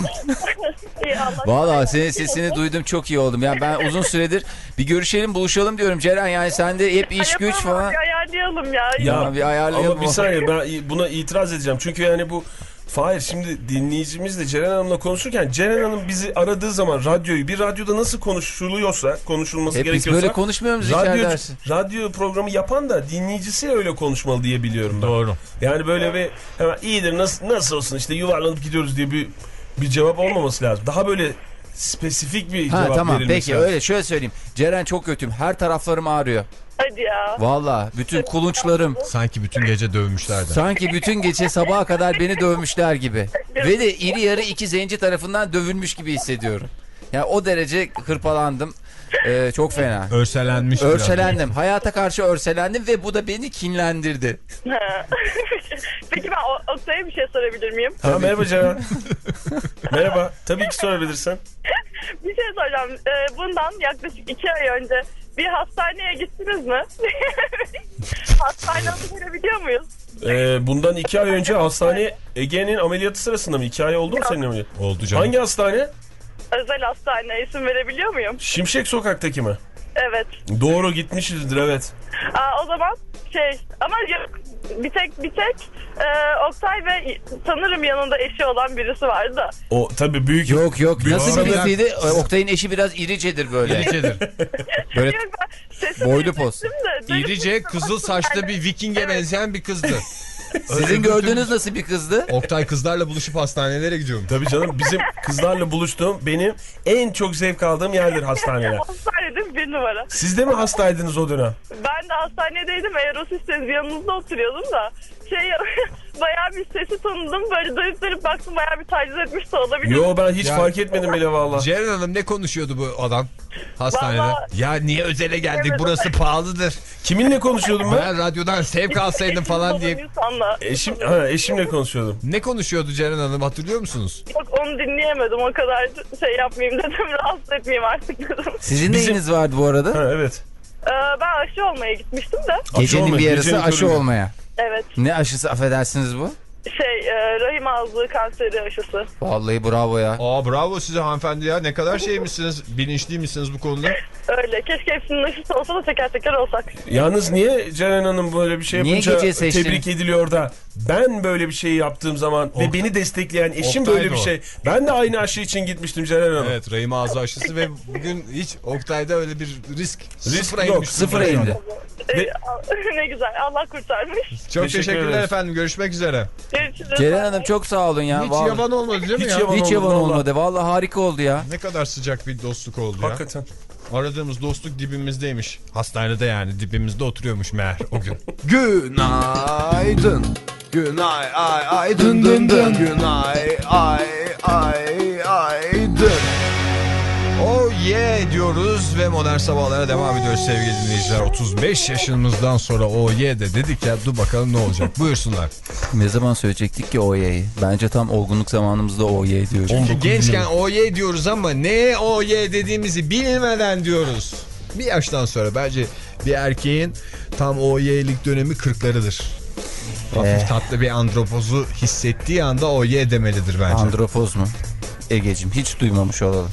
İyi, Allah. Vallahi senin sesini duydum, çok iyi oldum. Yani ben uzun süredir bir görüşelim, buluşalım diyorum Ceren. Yani sende hep iş güç Yapalım, falan. bir ayarlayalım ya. Ya bir ayarlayalım. Ama bir o. saniye ben buna itiraz edeceğim. Çünkü yani bu Fahir, şimdi dinleyicimizle Ceren Hanım'la konuşurken Ceren Hanım bizi aradığı zaman radyoyu, bir radyoda nasıl konuşuluyorsa, konuşulması Hep biz gerekiyorsa böyle konuşmuyor muyuz içeride radyo, dersin? radyo programı yapan da dinleyicisi öyle konuşmalı diye biliyorum ben. Doğru. Yani böyle bir hemen iyidir nasıl, nasıl olsun işte yuvarlanıp gidiyoruz diye bir bir cevap olmaması lazım. Daha böyle spesifik bir Ha cevap tamam verilmesi peki lazım. öyle şöyle söyleyeyim. Ceren çok kötüyüm. Her taraflarım ağrıyor. Hadi ya. Valla bütün kulunçlarım. Sanki bütün gece dövmüşlerdi. Sanki bütün gece sabaha kadar beni dövmüşler gibi. Ve de iri yarı iki zenci tarafından dövülmüş gibi hissediyorum. Yani o derece hırpalandım. Ee, çok fena. Örselenmiş. Örselendim. Hayata karşı örselendim ve bu da beni kinlendirdi. Ha. Peki ben o- Oktay'a bir şey sorabilir miyim? Ha, merhaba Ceren. Merhaba. Tabii ki sorabilirsin. Bir şey soracağım. Ee, bundan yaklaşık iki ay önce bir hastaneye gittiniz mi? Hastane adı verebiliyor muyuz? Ee, bundan iki ay önce hastane Ege'nin ameliyatı sırasında mı? İki ay oldu mu senin ameliyat? Oldu canım. Hangi hastane? Özel hastane, isim verebiliyor muyum? Şimşek Sokak'taki mi? Evet. Doğru, gitmişizdir evet. Aa, o zaman şey ama yok, bir tek bir tek e, Oktay ve sanırım yanında eşi olan birisi vardı da. O tabii büyük. Yok yok. Büyük Nasıl sanırım- birisiydi? Oktay'ın eşi biraz iricedir böyle. İricedir. Böyle Yok, ben sesini boylu poz. hissettim de, dedim, İrice, kızıl saçlı bir Viking'e benzeyen bir kızdı. Sizin gördüğünüz nasıl bir kızdı? Oktay kızlarla buluşup hastanelere gidiyorum. Tabii canım, bizim kızlarla buluştuğum, benim en çok zevk aldığım yerdir hastaneler. Hastanede bir numara. Siz de mi hastaydınız o dönem? Ben de hastanedeydim. Eğer o sizseniz yanınızda oturuyordum da. Şey bayağı bir sesi tanıdım. Böyle dönüp dönüp baktım, bayağı bir taciz etmiş de olabilir. Yo, ben hiç Ya- fark etmedim bile vallahi. Ceren Hanım ne konuşuyordu bu adam hastanede? Vallahi- Ya niye özele geldik, Evet. burası pahalıdır. Kiminle konuşuyordum ben? Ben radyodan sevk alsaydım falan diye. İnsanla. Eşim, ha, eşimle konuşuyordum. Ne konuşuyordu Ceren Hanım, hatırlıyor musunuz? Yok, onu dinleyemedim. O kadar şey yapmayayım dedim. Rahatsız etmeyeyim artık dedim. Sizin Bizim- neyiniz vardı bu arada? Ha, evet. Ee, ben aşı olmaya gitmiştim de. Gecenin olma, bir yarısı gecenin aşı köründe. olmaya. Evet. Ne aşısı affedersiniz bu? Şey e, rahim ağzı kanseri aşısı. Vallahi bravo ya. Aa, bravo size hanımefendi ya, ne kadar şeymişsiniz, bilinçliymişsiniz bu konuda. Öyle. Keşke hepsinin aşısı olsa da teker teker olsak. Yalnız niye Ceren Hanım böyle bir şey Niye yapınca gece seçtin? tebrik ediliyor da ben böyle bir şey yaptığım zaman ve beni destekleyen eşim Oktay'dı böyle bir o. şey. Ben de aynı aşı için gitmiştim Ceren Hanım. Evet, rahim ağzı aşısı ve bugün hiç Oktay'da öyle bir risk, Risk sıfıra yok, inmiş. Sıfıra indi. Ee, ne güzel. Allah kurtarmış. Çok Teşekkür teşekkürler ederiz. efendim, görüşmek üzere. Görüşürüz. Ceren Hanım çok sağ olun ya. Hiç Vallahi. yaban olmadı değil mi Hiç ya? yaban- Hiç yaban olmadı vallahi. olmadı. Vallahi harika oldu ya. Ne kadar sıcak bir dostluk oldu ya. Hakikaten. Aradığımız dostluk dibimizdeymiş. Hastanede yani dibimizde oturuyormuş meğer o gün. Günaydın. Günay ay ay dın dın dın. Günay ay ay ay dın. Oh yeah diyoruz ve modern sabahlara devam ediyoruz sevgili dinleyiciler. otuz beş yaşımızdan sonra oh yeah de dedik ya, dur bakalım ne olacak. Buyursunlar. Ne zaman söyleyecektik ki O Y'yi? Bence tam olgunluk zamanımızda O Y diyoruz. Gençken oh yeah diyoruz ama ne oh yeah dediğimizi bilmeden diyoruz. Bir yaştan sonra bence bir erkeğin tam oh yeah'lik dönemi kırklarıdır. Hafif Eh. tatlı bir andropozu hissettiği anda oh yeah demelidir bence. Andropoz mu? Egeciğim hiç duymamış olalım.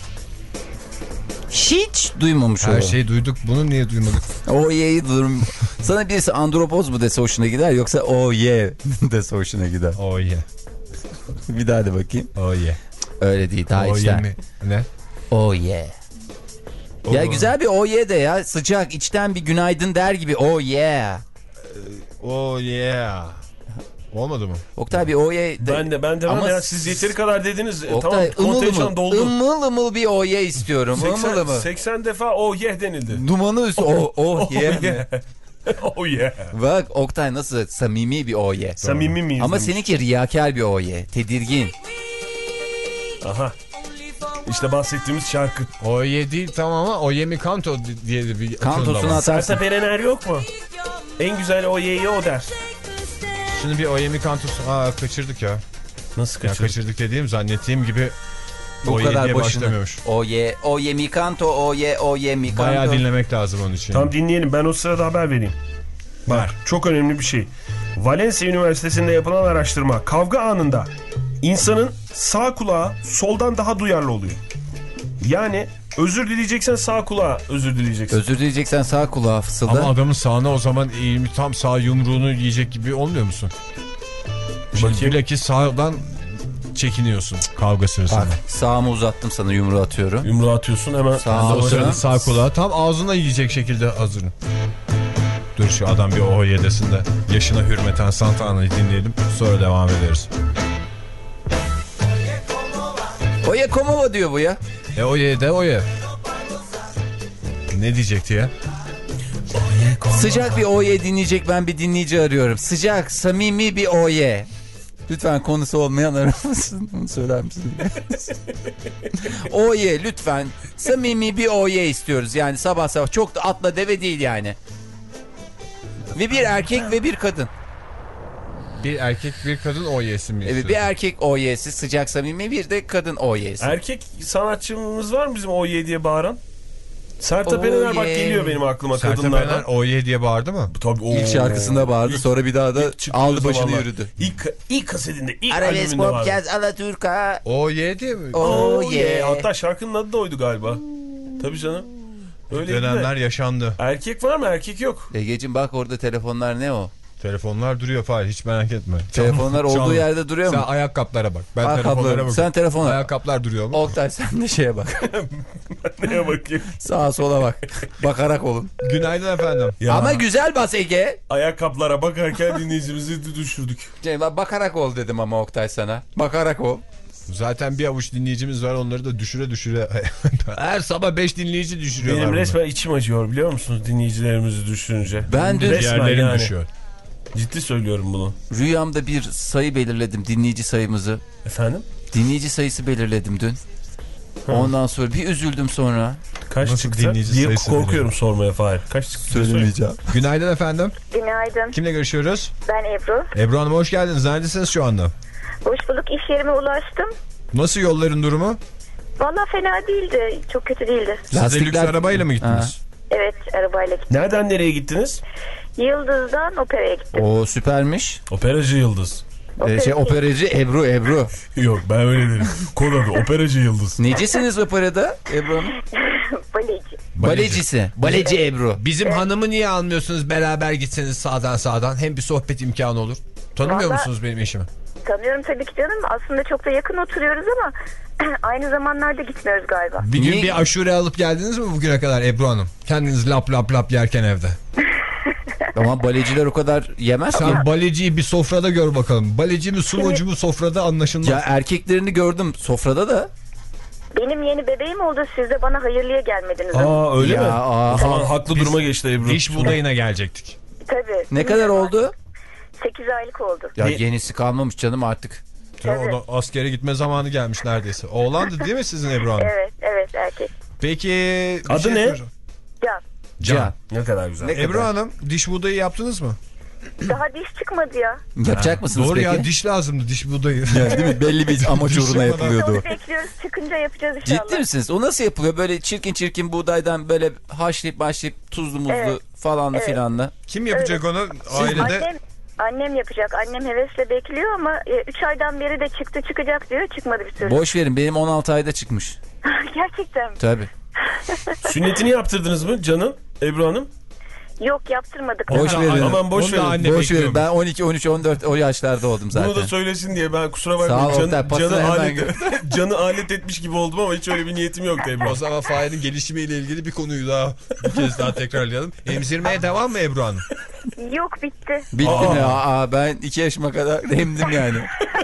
Hiç duymamış Her olalım. şeyi duyduk, bunu niye duymadık? O Y'yi durum. Sana birisi andropoz mu dese hoşuna gider yoksa O Y dese hoşuna gider. Oh yeah. Bir daha de bakayım. Oh yeah. Öyle değil daha Oh yeah içten. mi? Ne? O Y. Ya güzel bir O Y de ya, sıcak içten bir günaydın der gibi O Y. Oh yeah. Olmadı mı? Oktay bir O Y de. Ben de ben de Ama ama ya, siz yeteri kadar dediniz. E, Oktay tamam, ımıl kontenjan ımıl, doldu. ımıl ımıl bir O Y istiyorum. Imıl seksen, ımıl. seksen defa oh yeah denildi. Dumanı üstü o o Oh Y. yeah. Oh yeah. Bak Oktay nasıl samimi bir O Y. Samimi miyiz? Ama demiş. seninki riyakar bir O Y. Tedirgin. Aha. İşte bahsettiğimiz şarkı. Oh yeah değil tamam ama oh yeah mi kanto diye de bir Kantosunu atılım da var. atarsın. Sertab Erener yok mu? En güzel oh yeah'i o der. Şimdi bir oh yeah mi kantosu. Aa kaçırdık ya. Nasıl Ya kaçırdık? kaçırdık dediğim zannettiğim gibi Bu oh yeah kadar diye boşuna. başlamıyormuş. O Y, O Y mi kanto, O Y, O Y mi kanto. Bayağı dinlemek lazım onun için. Tamam dinleyelim, ben o sırada haber vereyim. Bak çok önemli bir şey. Valencia Üniversitesi'nde yapılan araştırma kavga anında insanın sağ kulağı soldan daha duyarlı oluyor. Yani özür dileyeceksen sağ kulağa özür dileyeceksin. Özür dileyeceksen sağ kulağa fısılda. Ama adamın sağına o zaman eğilmiş tam sağ yumruğunu yiyecek gibi olmuyor musun? Şimdi Bakayım. bilakis sağdan çekiniyorsun kavga sırasında? Bak sağımı uzattım sana yumruğu atıyorum. Yumruğu atıyorsun hemen. Sağ O sırada sağ kulağı tam ağzına yiyecek şekilde hazırım. Dur şu adam bir o yedesinde yaşına hürmeten Santana'yı dinleyelim, sonra devam ederiz. Oye komova diyor bu ya. E o yede o ye. Ne diyecekti ya? Sıcak bir oye dinleyecek ben bir dinleyici arıyorum. Sıcak, samimi bir oye. Lütfen konusu olmayan aramasın. Onu söyler misin? Oye lütfen. Samimi bir oye istiyoruz. Yani sabah sabah çok da atla deve değil yani. Ve bir erkek ve bir kadın. Bir erkek bir kadın o yesi mi? Evet, bir erkek oyesi sıcak samimi, bir de kadın oyesi. Erkek sanatçımız var mı bizim Oye diye bağıran? Sertab Erener bak geliyor benim aklıma kadınlardan. Sertab Erener o ye diye bağırdı mı? Tabii, o, İlk şarkısında bağırdı, ilk, sonra bir daha da aldı başını zamanlar. yürüdü. İlk, ilk kasetinde, ilk Arabesk albümünde vardı. Podcast Alaturka. O ye diye mi? Oh yeah. Hatta şarkının adı da oydu galiba. Tabii canım. Öyle Dönemler yaşandı. Erkek var mı? Erkek yok. Egeciğim bak orada telefonlar ne o? Telefonlar duruyor Fahir, hiç merak etme. Telefonlar Çalın, olduğu çalın. yerde duruyor mu? Sen ayakkabılara bak. Ben Ayakkabılara telefonlara bak. bakıyorum. Sen telefona. Ayakkabılar duruyor mu? Oktay sen de şeye bak. Neye bakayım? Sağa sola bak. Bakarak olun. Günaydın efendim. Ya, Ama güzel bas Ege. ayakkabılara bakarken dinleyicimizi düşürdük. Şey, bakarak ol dedim ama Oktay sana. Bakarak ol. Zaten bir avuç dinleyicimiz var, onları da düşüre düşüre. Her sabah beş dinleyici düşürüyorlar. Benim bunu. resmen içim acıyor biliyor musunuz dinleyicilerimizi düşününce. Ben dün Resmen Yerlerim yani. düşüyor. Ciddi söylüyorum bunu. rüyamda bir sayı belirledim, dinleyici sayımızı. Efendim? Dinleyici sayısı belirledim dün. Ondan sonra bir üzüldüm sonra. Kaç Nasıl çıktı? dinleyici diye sayısı korkuyorum belirledim. sormaya Fahir. Kaç çıktı? Günaydın efendim. Günaydın. Kimle görüşüyoruz? Ben Ebru. Ebru Hanım hoş geldiniz. Neredesiniz şu anda? Hoş bulduk. İş yerime ulaştım. Nasıl yolların durumu? Valla fena değildi. Çok kötü değildi. Siz de lüks Lastikler- arabayla mı gittiniz? Ha. Evet, arabayla gittim. Nereden nereye gittiniz? Yıldız'dan operaya gittim. O süpermiş. Operacı Yıldız. Ee, şey operacı Ebru Ebru. Yok ben öyle derim. Kod adı Operacı Yıldız. Necisiniz operada Ebru Hanım? Baleci. Balecisi. Baleci Ebru. Bizim hanımı niye almıyorsunuz, beraber gitseniz sağdan sağdan? Hem bir sohbet imkanı olur. Tanımıyor Vallahi- musunuz benim eşimi? Tanıyorum tabii ki canım. Aslında çok da yakın oturuyoruz ama aynı zamanlarda gitmiyoruz galiba. Bir gün Niye- bir aşure alıp geldiniz mi bugüne kadar Ebru Hanım? Kendiniz lap lap lap yerken evde. Ama baleciler o kadar yemez ki. Sen baleciyi bir sofrada gör bakalım. Baleci mi sunucu mu sofrada anlaşılmaz. Ya erkeklerini gördüm sofrada da. Benim yeni bebeğim oldu. Siz de bana hayırlıya gelmediniz. Aa öyle Ya, mi? aa. O zaman haklı Biz duruma geçti Ebru. Diş buğdayına gelecektik. Tabii. Ne kadar oldu? sekiz aylık oldu. Ya Ne- yenisi kalmamış canım artık. Ya, o da askere gitme zamanı gelmiş neredeyse. Oğlandı değil mi sizin Ebru Hanım? Evet, evet erkek. Peki... bir Adı şey ne? soracağım. Can. Can. Ne kadar güzel. Ne Ebru kadar? Hanım diş buğdayı yaptınız mı? Daha diş çıkmadı ya. Yapacak mısınız Doğru peki? ya, diş lazımdı, diş buğdayı. Ya, değil mi? Belli bir amaç Diş uğruna yapmadan- yapılıyordu. Onu bekliyoruz. Çıkınca yapacağız inşallah. Ciddi misiniz? O nasıl yapılıyor? Böyle çirkin çirkin buğdaydan böyle haşlayıp başlayıp tuzlu muzlu Evet. falanlı Evet. filanlı. Kim yapacak onu ailede? Annem, annem yapacak. Annem hevesle bekliyor ama üç aydan beri de çıktı çıkacak diyor. Çıkmadı bir türlü. Boş verin, benim on altı ayda çıkmış. Gerçekten mi? Tabii. Sünnetini yaptırdınız mı canım Ebru Hanım? Yok yaptırmadık. Boş daha. verin. Aman boş Onu da verin. anne Boş bekliyormuş. verin. Ben on iki, on üç, on dört o yaşlarda oldum zaten. Bunu da söylesin diye ben kusura Sağ ol bakmayın. Oktay, Can, pasını canı, hemen alet, gör. canı alet etmiş gibi oldum ama hiç öyle bir niyetim yoktu Ebru. O zaman Fahir'in gelişimiyle ilgili bir konuyu daha bir kez daha tekrarlayalım. Emzirmeye devam mı Ebru Hanım? Yok bitti. Bitti Aa. mi? Aa, ben iki yaşıma kadar emdim yani.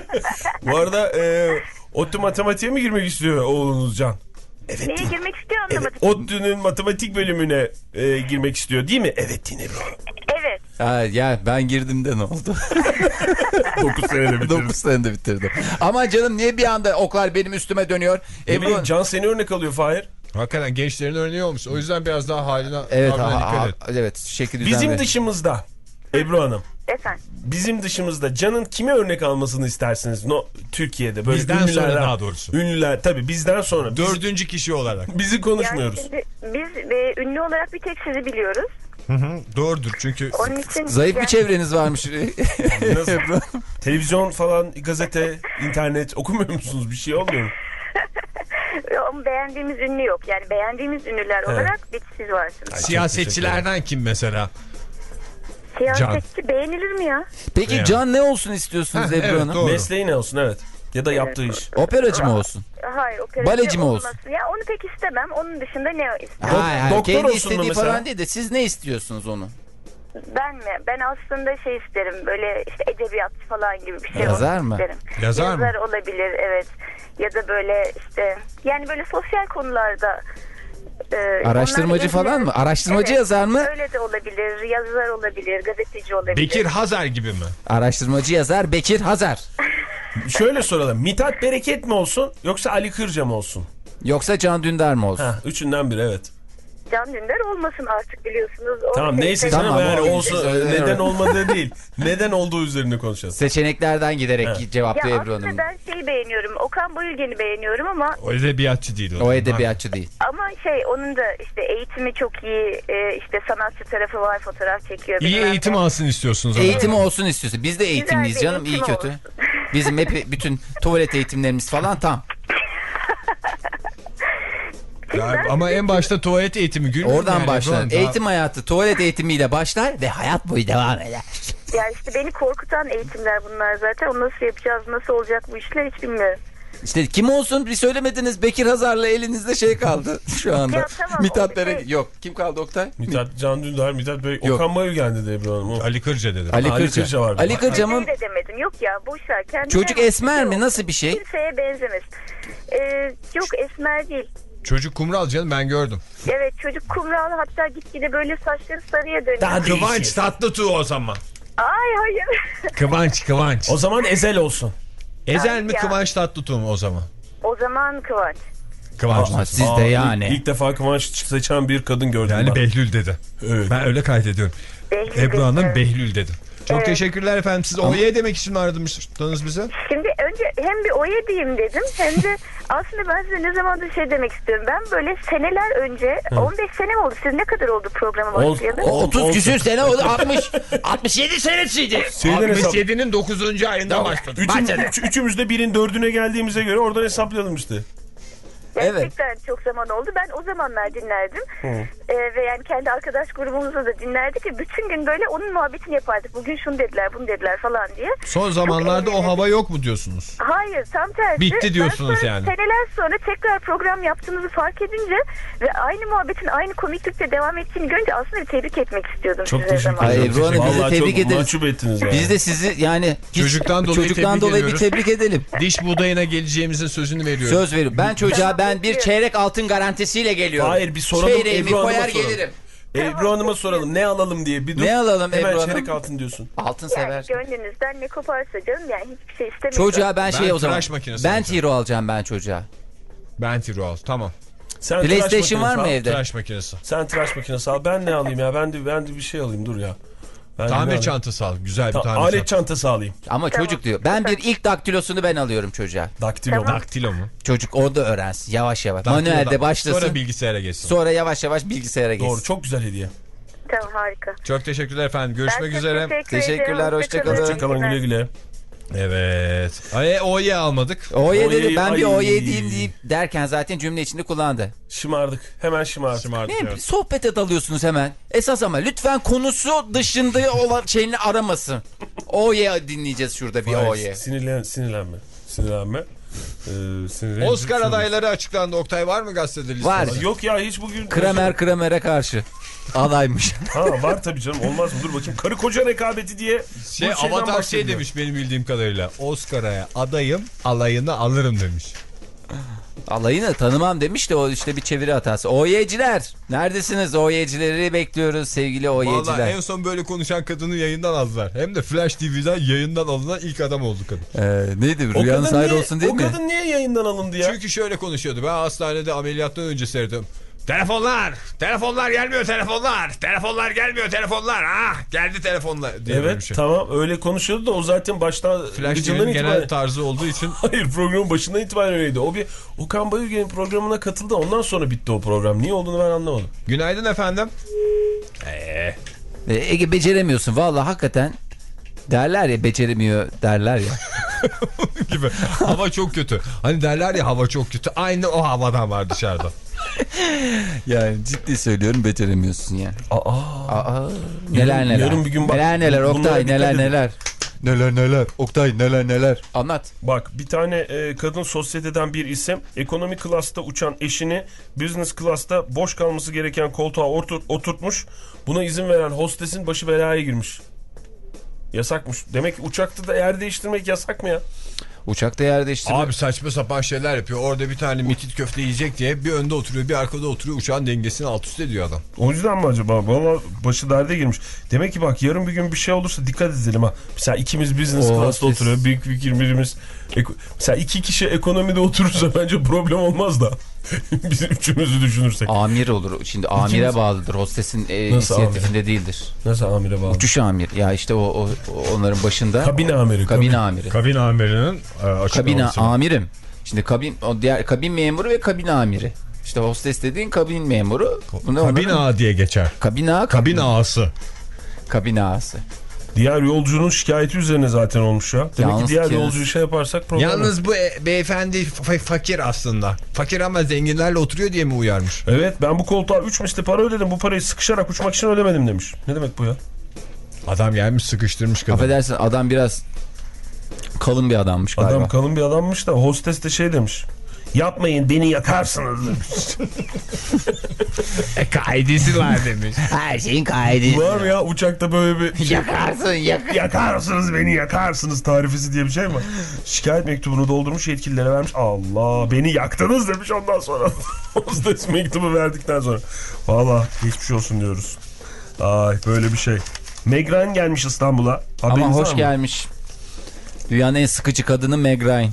Bu arada e, ODTÜ matematiğe mi girmek istiyor oğlunuz Can? Evet. Neye girmek istiyor Evet, anlamadım. ODTÜ'nün matematik bölümüne e, girmek istiyor değil mi? Evet yine Ebru Hanım. Evet. Ha, ya ben girdim de ne oldu? dokuz senede bitirdim. dokuz senede bitirdim. Ama canım niye bir anda oklar benim üstüme dönüyor? Ne bileyim, Ebru... Can seni örnek alıyor Fahir. Hakikaten gençlerin örneği olmuş. O yüzden biraz daha haline, Evet, tavrına ha, dikkat ha, et. evet, şekil düzen Bizim ve- dışımızda Ebru Hanım. Efendim. Bizim dışımızda Can'ın kime örnek almasını istersiniz? No, Türkiye'de böyle Bizden sonra ünlülerden- daha doğrusu. Ünlüler tabii bizden sonra. Biz, Dördüncü kişi olarak. bizi Yani konuşmuyoruz. şimdi biz e, ünlü olarak bir tek sizi biliyoruz. Doğrudur çünkü Onun için Zayıf bir yani- çevreniz varmış. Nasıl? Televizyon falan, gazete, internet okumuyor musunuz? Bir şey olmuyor mu? Ama beğendiğimiz ünlü yok. Yani beğendiğimiz ünlüler olarak bir siz varsınız. Ay, siyasetçilerden kim mesela? Siyasetçi beğenilir mi ya? Peki Yani. Can ne olsun istiyorsunuz Ha, Ebru evet, Hanım? doğru. Mesleği ne olsun evet. Ya da yaptığı iş. Operacı mı olsun? Hayır, operacı Baleci mi olsun? olmasın. Ya onu pek istemem. Onun dışında ne istiyorum? Hayır, hayır. doktor Kendi olsun istediği mu mesela? falan değil de siz ne istiyorsunuz onu? Ben mi? Ben aslında şey isterim. Böyle işte edebiyatçı falan gibi bir şey Yazar olsun mı? isterim. Yazar mı? Yazar olabilir, evet. Ya da böyle işte yani böyle sosyal konularda e, Araştırmacı onlarla falan mı? ilgilenen- Araştırmacı Evet, yazar mı? Öyle de olabilir. Yazar olabilir, gazeteci olabilir. Bekir Hazar gibi mi? Araştırmacı yazar Bekir Hazar. Şöyle soralım. Mithat Bereket mi olsun yoksa Ali Kırca mı olsun? Yoksa Can Dündar mı olsun? Ha, üçünden biri evet. Can Dündar olmasın artık biliyorsunuz. O Tamam şey- neyse Tamam, canım yani o- olsun neden olmadığı değil. Neden olduğu üzerine konuşacağız. Seçeneklerden giderek Evet. Ya cevaplıyor Ebru aslında Hanım. ben şeyi beğeniyorum. Okan Bayülgen'i beğeniyorum ama O edebiyatçı değil. O edebiyatçı değil. ama şey onun da işte eğitimi çok iyi. E, işte sanatçı tarafı var, fotoğraf çekiyor. İyi bilmem eğitim ne. alsın istiyorsunuz ama. Eğitimi olsun istiyorsa. Biz de eğitimliyiz Güzel bir canım iyi eğitim kötü. olsun. Bizim hep bütün tuvalet eğitimlerimiz falan tam. Ya, ama en başta tuvalet eğitimi gün. Oradan başlar. Eğitim hayatı tuvalet eğitimiyle başlar ve hayat boyu devam eder. Ya işte beni korkutan eğitimler bunlar zaten. Onu nasıl yapacağız, nasıl olacak bu işler hiç bilmiyorum. İşte kim olsun bir söylemediniz. Bekir Hazar'la elinizde şey kaldı şu anda. Ya tamam, Mithat o Bere... şey- Yok kim kaldı Oktay? Mithat Can Dündar, Mithat Bey, Yok. Okan Bayülgen dedi Ebru Hanım. O. Ali Kırca dedi. Ali Ali Kırca. Kırca vardı. Ali Kırca mı? Şey de demedim. Yok ya boş ver. Kendine Çocuk bak. esmer mi? Yok, Nasıl bir şey? Kimseye benzemez. Ee, yok esmer değil. Çocuk kumral canım ben gördüm. Evet çocuk kumral, hatta gitgide böyle saçları sarıya dönüyor. Daha Kıvanç değişik. Tatlıtuğ o zaman. Ay hayır. Kıvanç Kıvanç. O zaman Ezel olsun. Ezel Ay mi ya. Kıvanç Tatlıtuğ mu o zaman? O zaman Kıvanç. Kıvanç. Ama siz Aa, de ilk- yani. İlk, defa Kıvanç seçen bir kadın gördüm Yani ben. Behlül dedi. Evet. Ben öyle kaydediyorum. Behlül Ebru Hanım evet. Behlül dedi. Çok Evet. teşekkürler efendim. Siz oye demek için mi aradınız bize? Şimdi önce hem bir oya diyeyim dedim hem de aslında ben size ne zamandır şey demek istiyorum. Ben böyle seneler önce on beş sene mi oldu? Siz ne kadar oldu programa Ol- başlayalı? ol- otuz küsür sene oldu. altmış altmış yedi senesiydi. Şeyden hesap- altmış yedinin dokuzuncu ayında başladı. Üçün, üç, üçümüz de birin dördüne geldiğimize göre oradan hesaplayalım işte. Gerçekten çok zaman oldu. Ben o zamanlar dinlerdim. Ee, ve yani kendi arkadaş grubumuzda da dinlerdik ve bütün gün böyle onun muhabbetini yapardık. Bugün şunu dediler, bunu dediler falan diye. Son zamanlarda o hava yok mu diyorsunuz? Hayır, tam tersi. Bitti diyorsunuz Ben sonra yani. seneler sonra tekrar program yaptığınızı fark edince ve aynı muhabbetin aynı komiklikte devam ettiğini görünce aslında bir tebrik etmek istiyordum Çok size teşekkür zaman. Ay, ederim. Ebru Hanım, biz de Vallahi tebrik çok ederiz. mahcup ettiniz yani. Biz de sizi yani hiç- Çocuktan dolayı çocuktan tebrik dolayı ediyoruz. bir tebrik edelim. Diş buğdayına geleceğimizin sözünü veriyorum. Söz veriyorum. Ben çocuğa ben bir çeyrek altın garantisiyle geliyorum. Hayır, bir soralım, Çeyreğimi Ebru Hanım'a koyar soralım. gelirim. Ebru Hanım'a soralım ne alalım diye. Bir dur. Ne alalım Hemen Ebru Hanım? çeyrek altın diyorsun. Altın Yani sever. gönlünüzden ne koparsa canım, yani hiçbir şey istemiyorum. Çocuğa ben şey Ben o zaman. tıraş makinesi Ben alacağım. tiro alacağım ben çocuğa. Ben tiro al. Tamam. Sen tıraş PlayStation var makinesi mı al. evde? Tıraş makinesi. Sen tıraş makinesi al. Ben ne alayım ya? Ben de ben de bir şey alayım dur ya. Ben de ne Tamir alayım? çantası al. Güzel bir Ta- tamir alet çantası. çantası alayım. Ama Tamam. çocuk diyor. Ben bir ilk daktilosunu ben alıyorum çocuğa. Daktilo. Tamam. Daktilo mu? Çocuk orada öğrensin yavaş yavaş. Daktilo Manuelde da- başlasın. Sonra Sonra, bilgisayara geçsin. yavaş yavaş bilgisayara geçsin. Doğru, çok güzel hediye. Tamam, harika. Çok teşekkürler efendim. Ben Görüşmek çok üzere. teşekkür Teşekkürler, ederim. hoşça kalın. Hoşça Hoşçakalın, güle güle. Evet. Ay, O'ye almadık. Oye Oye, dedi ben bir ay. oye diyeyim deyip derken zaten cümle içinde kullandı. Şımardık. Hemen şımardık. Şımardık, Ne evet. sohbete dalıyorsunuz hemen. Esas ama lütfen konusu dışında olan şeyini aramasın. Oye dinleyeceğiz şurada bir Hayır, oye. Sinirlen, sinirlenme. Sinirlenme. Ee, sinirlen- Oscar adayları açıklandı. Oktay var mı gazetede listede? Var. Yok ya, hiç bugün... Kramer Kramer'e karşı. Adaymış. Ha, var tabii canım, olmaz mı? Dur bakayım. Karı koca rekabeti diye. Şey, bu şeyden Avatar şey bahsediyor. demiş benim bildiğim kadarıyla. Oscar'a adayım, alayını alırım demiş. Alayını tanımam demiş de o işte bir çeviri hatası. Oyeciler. Neredesiniz? Oyecileri bekliyoruz sevgili oyeciler. Vallahi en son böyle konuşan kadını yayından aldılar. Hem de Flash T V'den yayından alınan ilk adam oldu kadın. Ee, neydi? O Rüyanız kadın hayır niye- olsun değil o mi? kadın niye yayından alındı ya? Çünkü şöyle konuşuyordu. Ben hastanede ameliyattan önce seyrettim. Telefonlar, telefonlar gelmiyor telefonlar, telefonlar gelmiyor telefonlar. Ah geldi telefonlar diye böyle bir Evet şey. tamam, öyle konuşuyordu da o zaten başta Flash gıcından T V'nin genel itibaren... tarzı olduğu için Hayır, programın başından itibaren öyleydi. O bir Okan Bayülgen'in programına katıldı, ondan sonra bitti o program. Niye olduğunu ben anlamadım. günaydın efendim. Ee, Ege beceremiyorsun. Vallahi hakikaten derler ya beceremiyor derler ya. gibi. Hava çok kötü. Hani derler ya hava çok kötü. Aynı o havadan var dışarıda. Yani ciddi söylüyorum beceremiyorsun yani. Aa. Aa, neler neler. yarın bir gün bak- neler neler bunlara Oktay dikkat neler edin. neler. Neler neler. Oktay neler neler. Anlat. Bak bir tane e, kadın sosyeteden bir isim ekonomi klasta uçan eşini business klasta boş kalması gereken koltuğa otur, oturtmuş. Buna izin veren hostesin başı belaya girmiş. Yasakmış. Demek ki uçakta da yer değiştirmek yasak mı ya? Uçakta yer değiştirme. Abi saçma sapan şeyler yapıyor. Orada bir tane mitit köfte yiyecek diye bir önde oturuyor, bir arkada oturuyor. Uçağın dengesini alt üst ediyor adam. O yüzden mi acaba? Valla başı derde girmiş. Demek ki bak yarın bir gün bir şey olursa dikkat edelim ha. Mesela ikimiz business Oo, class'ta biz... oturuyor. Büyük büyük birimiz. Mesela iki kişi ekonomide oturursa bence problem olmaz da. Biz üçümüzü düşünürsek. Amir olur. Şimdi amire İkimiz... bağlıdır. Hostesin e, Nasıl inisiyatifinde amire? değildir. Nasıl amire bağlı? Uçuş amir. Ya işte o, o onların başında. Kabin amiri. Kabin kabin. amiri. Kabin amirinin e, Kabin amirim. Şimdi kabin o diğer kabin memuru ve kabin amiri. İşte hostes dediğin kabin memuru. Kabin onların... ağa diye geçer. Kabin ağa. Kabin ağası. Kabin ağası. Diğer yolcunun şikayeti üzerine zaten olmuş ya. Demek Yalnız ki diğer ki... yolcuyu şey yaparsak problem. Yalnız bu e beyefendi fa fakir aslında. Fakir ama zenginlerle oturuyor diye mi uyarmış? Evet, ben bu koltuğa üç misli para ödedim. Bu parayı sıkışarak uçmak için ödemedim demiş. Ne demek bu ya? Adam gelmiş sıkıştırmış kadın. Affedersin, adam biraz kalın bir adammış galiba. Adam kalın bir adammış da hostes de şey demiş. Yapmayın, beni yakarsınız demiş. e, kaidesi var demiş. Her şeyin kaidesi. Var mı ya uçakta böyle bir şey, Yakarsın yak yakarsınız beni yakarsınız tarifesi diye bir şey mi? Şikayet mektubunu doldurmuş, yetkililere vermiş. Allah, beni yaktınız demiş ondan sonra. Hostes mektubu verdikten sonra. Valla geçmiş olsun diyoruz. Ay böyle bir şey. Meg Ryan gelmiş İstanbul'a. Ama hoş gelmiş. Dünyanın en sıkıcı kadını Meg Ryan.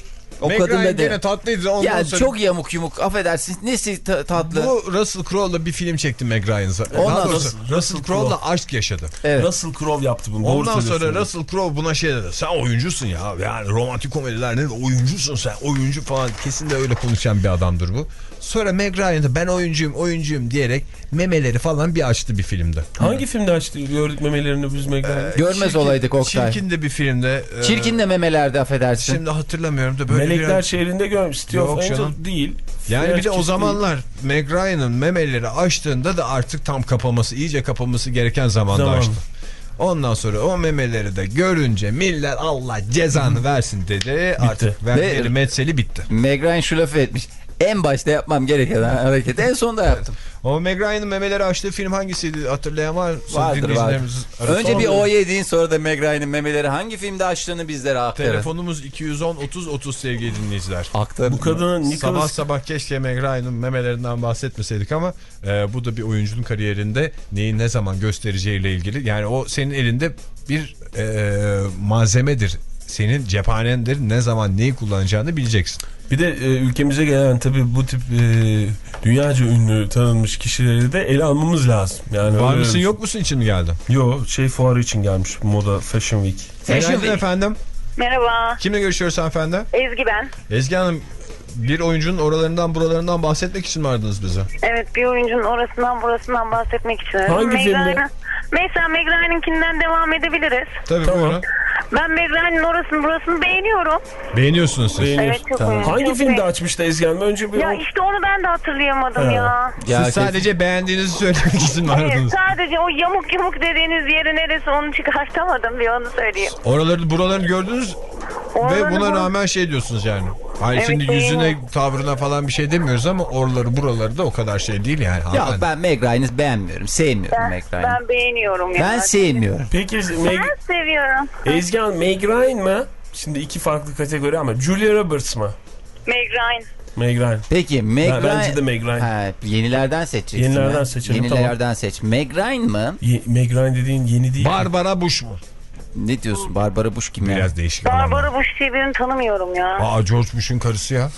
O Meg kadın Ryan da gene tatlıydı. Ondan ya sonra... çok yamuk yumuk, affedersiniz, nesi ta tatlı. Bu Russell Crowe'la bir film çekti Meg Ryan. Ondan Russell, sonra Russell Crowe'la aşk yaşadı. Evet. Russell Crowe yaptı bunu. Ondan sonra Russell Crowe buna şey dedi. Sen oyuncusun ya. Yani romantik komediler ne? Oyuncusun sen. Oyuncu falan. Kesin de öyle konuşan bir adamdır bu. Sonra Meg Ryan da ben oyuncuyum oyuncuyum diyerek memeleri falan bir açtı bir filmde. Hangi filmde açtı? Gördük memelerini biz Meg Ryan'ı. Ee, Görmez çirkin, olaydık Oktay. Çirkin de bir filmde. Çirkin de memelerde, affedersin. Şimdi hatırlamıyorum da böyle Melekler bir... Şehri'nde görmüş. City of Angel değil. Yani Flash bir de o zamanlar değil. Meg Ryan'ın memeleri açtığında da artık tam kapaması, iyice kapaması gereken zamanda Zaman. açtı. Ondan sonra o memeleri de görünce millet Allah cezanı versin dedi. Bitti. Artık verdiği medseli bitti. Meg Ryan şu lafı etmiş. En başta yapmam gereken hareket en sonda yaptım. O Meg Ryan'ın memeleri açtığı film hangisiydi hatırlayan var? Vardır vardır. Önce bir o yediğin, sonra da Meg Ryan'ın memeleri hangi filmde açtığını bizlere aktarın. Telefonumuz iki yüz on otuz otuz sevgili dinleyiciler. Aktarın. Bu kadının Nicholas... Sabah sabah keşke Meg Ryan'ın memelerinden bahsetmeseydik ama e, bu da bir oyuncunun kariyerinde neyi ne zaman göstereceğiyle ilgili. Yani o senin elinde bir e, malzemedir. Senin cephanendir, ne zaman neyi kullanacağını bileceksin. Bir de e, ülkemize gelen tabii bu tip e, dünyaca ünlü tanınmış kişileri de ele almamız lazım. Yani var öyle... mısın yok musun için mi geldin? Yok, şey fuarı için gelmiş, moda Fashion Week. Fashion Week efendim. Merhaba. Kimle görüşüyoruz efendim? Ezgi ben. Ezgi Hanım, bir oyuncunun oralarından buralarından bahsetmek için mi aradınız bize? Evet, bir oyuncunun orasından burasından bahsetmek için aradım. Hangi filmde? Mesela Meg Ryan'ınkinden devam edebiliriz. Tabii tamam. buyurun. Ben Meg Ryan'ın orasını burasını beğeniyorum. Beğeniyorsunuz siz. Evet, çok tamam. beğeniyorum. Hangi çok filmde beğen... açmıştı Ezgi Hanım? Önce bir Ya o... işte onu ben de hatırlayamadım Ha. ya. Ya Siz sadece beğendiğinizi söylemek için mi aradınız? Evet, sadece o yamuk yamuk dediğiniz yeri neresi onu çıkartamadım, bir onu söyleyeyim. Oraları buralarını gördünüz Oraları ve buna bu... rağmen şey diyorsunuz yani. Hani Evet, şimdi yüzüne, beğeniyorum. tavrına falan bir şey demiyoruz ama oraları buraları da o kadar şey değil yani. Ya ben Meg Ryan'ı beğenmiyorum, sevmiyorum Ben, Meg Ryan'ı. ben beğeniyorum ya. Ben sevmiyorum. Peki Meg... Ben seviyorum. Ezgi Hanım, Meg Ryan mı? Şimdi iki farklı kategori ama Julia Roberts mı? Meg Ryan. Meg Ryan. Peki Meg Ben- Ryan... bence de Meg Ryan. Ha, yenilerden seçeceksin. Yenilerden ha. seçelim, Yenilerden tamam. seç. Meg Ryan mı? Ye- Meg Ryan dediğin yeni değil. Barbara Bush mu? Ne diyorsun? Barbara Bush kim ya? Biraz değişik adamlar. Barbara Bush diye birini tanımıyorum ya. Aa, George Bush'un karısı ya.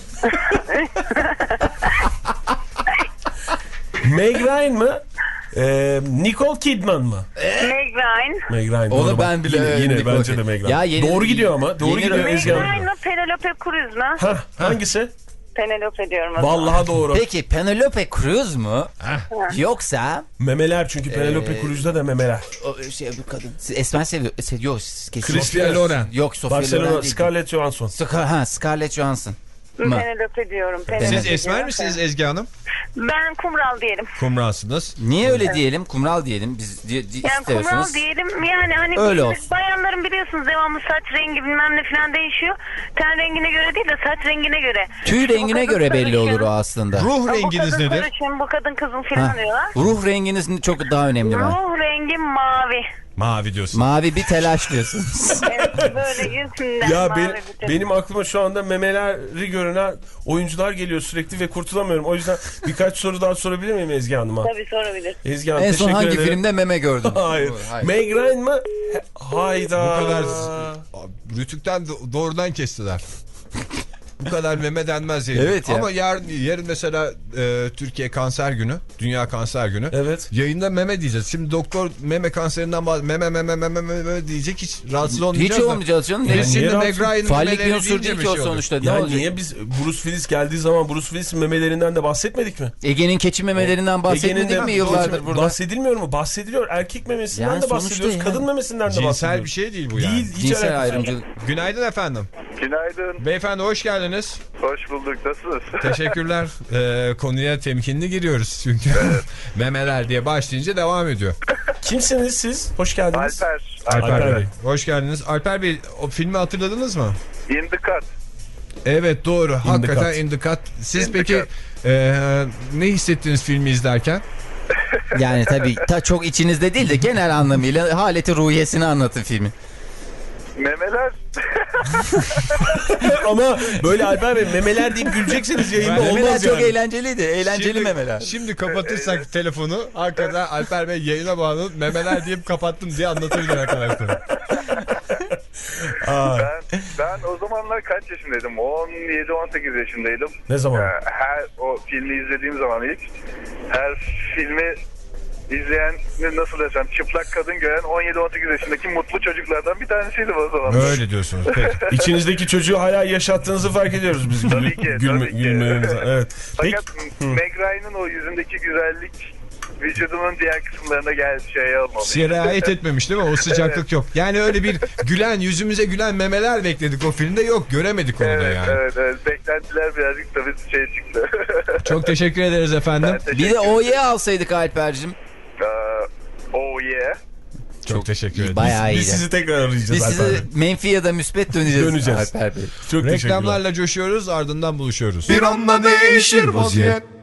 Meg Ryan mı? Ee, Nicole Kidman mı? Meg Ryan. Meg Ryan. Onu doğru ben bak. bile Yine, yine Nicole bence de Kidman. Meg Ryan. Ya yeni- Doğru gidiyor ama. Doğru yeni- gidiyor Meg Ezgi Meg Hanım. Ryan mı Penelope Cruz mu? Hah, hangisi? Penelope diyorum o zaman. Vallahi doğru. Peki Penelope Cruz mu? Yoksa Memeler çünkü Penelope Ee, Cruz'da da memeler. o şey bu kadın. Siz Esmer seviyor. Se yok, kesin. Christian Loren. Yok, Sofia Barcelona, Loren değil. Scarlett Johansson. Scar ha, Scarlett Johansson. Ma. Penelope diyorum. Penelope Siz esmer diyorum. misiniz Ezgi Hanım? Ben kumral diyelim. Kumralsınız. Niye öyle diyelim? Kumral diyelim. Biz di, di, Yani kumral istiyorsunuz. diyelim yani hani Öyle biz- olsun. bayanların biliyorsunuz devamlı saç rengi bilmem ne falan değişiyor. Ten rengine göre değil de saç rengine göre. Tüy Bu rengine kadın göre belli sarışın, olur o aslında. Ruh bu renginiz kadın nedir? sarışın, bu kadın kızın falan Ha. diyorlar. Ruh renginiz çok daha önemli var. Ruh rengi mavi. Mavi diyorsun. Mavi bir telaş diyorsunuz. Evet, böyle yüzünden Ya mavi benim, bir tek. benim aklıma şu anda memeleri görünen oyuncular geliyor sürekli ve kurtulamıyorum. O yüzden birkaç soru daha sorabilir miyim Ezgi Hanım'a? Tabii sorabilir. Ezgi Hanım En son teşekkür hangi ederim. filmde meme gördün? Hayır. Hayır. Meg Ryan mı? He- Hayda. Bu kadar Rütük'ten do- doğrudan kestiler. Bu kadar meme denmez yani. Evet ya. Ama yarın, yarın mesela e, Türkiye Kanser Günü, Dünya Kanser Günü. Evet. Yayında meme diyeceğiz. Şimdi doktor meme kanserinden bahsediyor. Meme meme meme meme meme diyecek, hiç rahatsız olmayacağız. Hiç da. olmayacağız canım. Biz Yani şimdi niye Meg rahatsız- Ryan'ın Fallik bir memeleri unsur deyince değil bir ki o şey oluyor. sonuçta. Ne Ya olacak? niye biz Bruce Willis geldiği zaman Bruce Willis'in memelerinden de bahsetmedik mi? Ege'nin keçi memelerinden bahsetmedik Ege'nin de- mi yıllardır burada? Bahsedilmiyor mu? Bahsediliyor. Erkek memesinden Yani de sonuçta bahsediyoruz. yani. Kadın memesinden de Cinsel bahsediyoruz. bir şey değil bu yani. Değil. Hiç Cinsel alakası yok. ayrımcılık. Günaydın efendim. Günaydın. Beyefendi hoş geldiniz. Hoş bulduk. Nasılsınız? Teşekkürler. Ee, konuya temkinli giriyoruz çünkü memeler diye başlayınca devam ediyor. Kimsiniz siz? Hoş geldiniz. Alper. Alper, Alper Bey. Bey. Hoş geldiniz. Alper Bey, o filmi hatırladınız mı? In the cut. Evet doğru. Hakikaten Cut. In the Cut. Siz In the peki Cut. e, ne hissettiniz filmi izlerken? Yani tabii ta çok içinizde değil de genel anlamıyla haleti ruhiyesini anlatın filmin. Memeler. Ama böyle Alper Bey memeler deyip güleceksiniz yayında Ben- olmaz Memeler çok yani. eğlenceliydi. Eğlenceli Şimdi- memeler. Şimdi kapatırsak telefonu hakikaten Alper Bey yayına bağlanıp memeler deyip kapattım diye anlatabilir arkadaşlar. Aa, Ben, ben o zamanlar kaç yaşındaydım? on yedi on sekiz yaşındaydım. ne zaman? Ee, Her o filmi izlediğim zaman ilk her filmi izleyen nasıl desem çıplak kadın gören on yedi on sekiz yaşındaki mutlu çocuklardan bir tanesiydim o zaman. Öyle diyorsunuz. Peki. İçinizdeki çocuğu hala yaşattığınızı fark ediyoruz biz. Tabii Gül- ki, gülme, tabii ki. gülmenize. Evet. Peki, Fakat Meg Ryan'ın o yüzündeki güzellik vücudunun diğer kısımlarına gel şey olmamış. Sirayet etmemiş değil mi? O sıcaklık yok. Yani öyle bir gülen, yüzümüze gülen memeler bekledik o filmde. Yok, göremedik onu da Evet, yani. evet, evet. Beklentiler birazcık tabii şey çıktı. Çok teşekkür ederiz efendim. Ben teşekkür Bir de ederim. O'ye alsaydık Alper'cim. Ee, oh yeah. Çok teşekkür ederiz. Bayağı biz iyiydi. sizi tekrar arayacağız Biz Alper Bey. size menfi ya da müspet döneceğiz, Döneceğiz. Alper Bey. Çok teşekkürler. Reklamlarla coşuyoruz, ardından buluşuyoruz. Bir anda değişir vaziyet.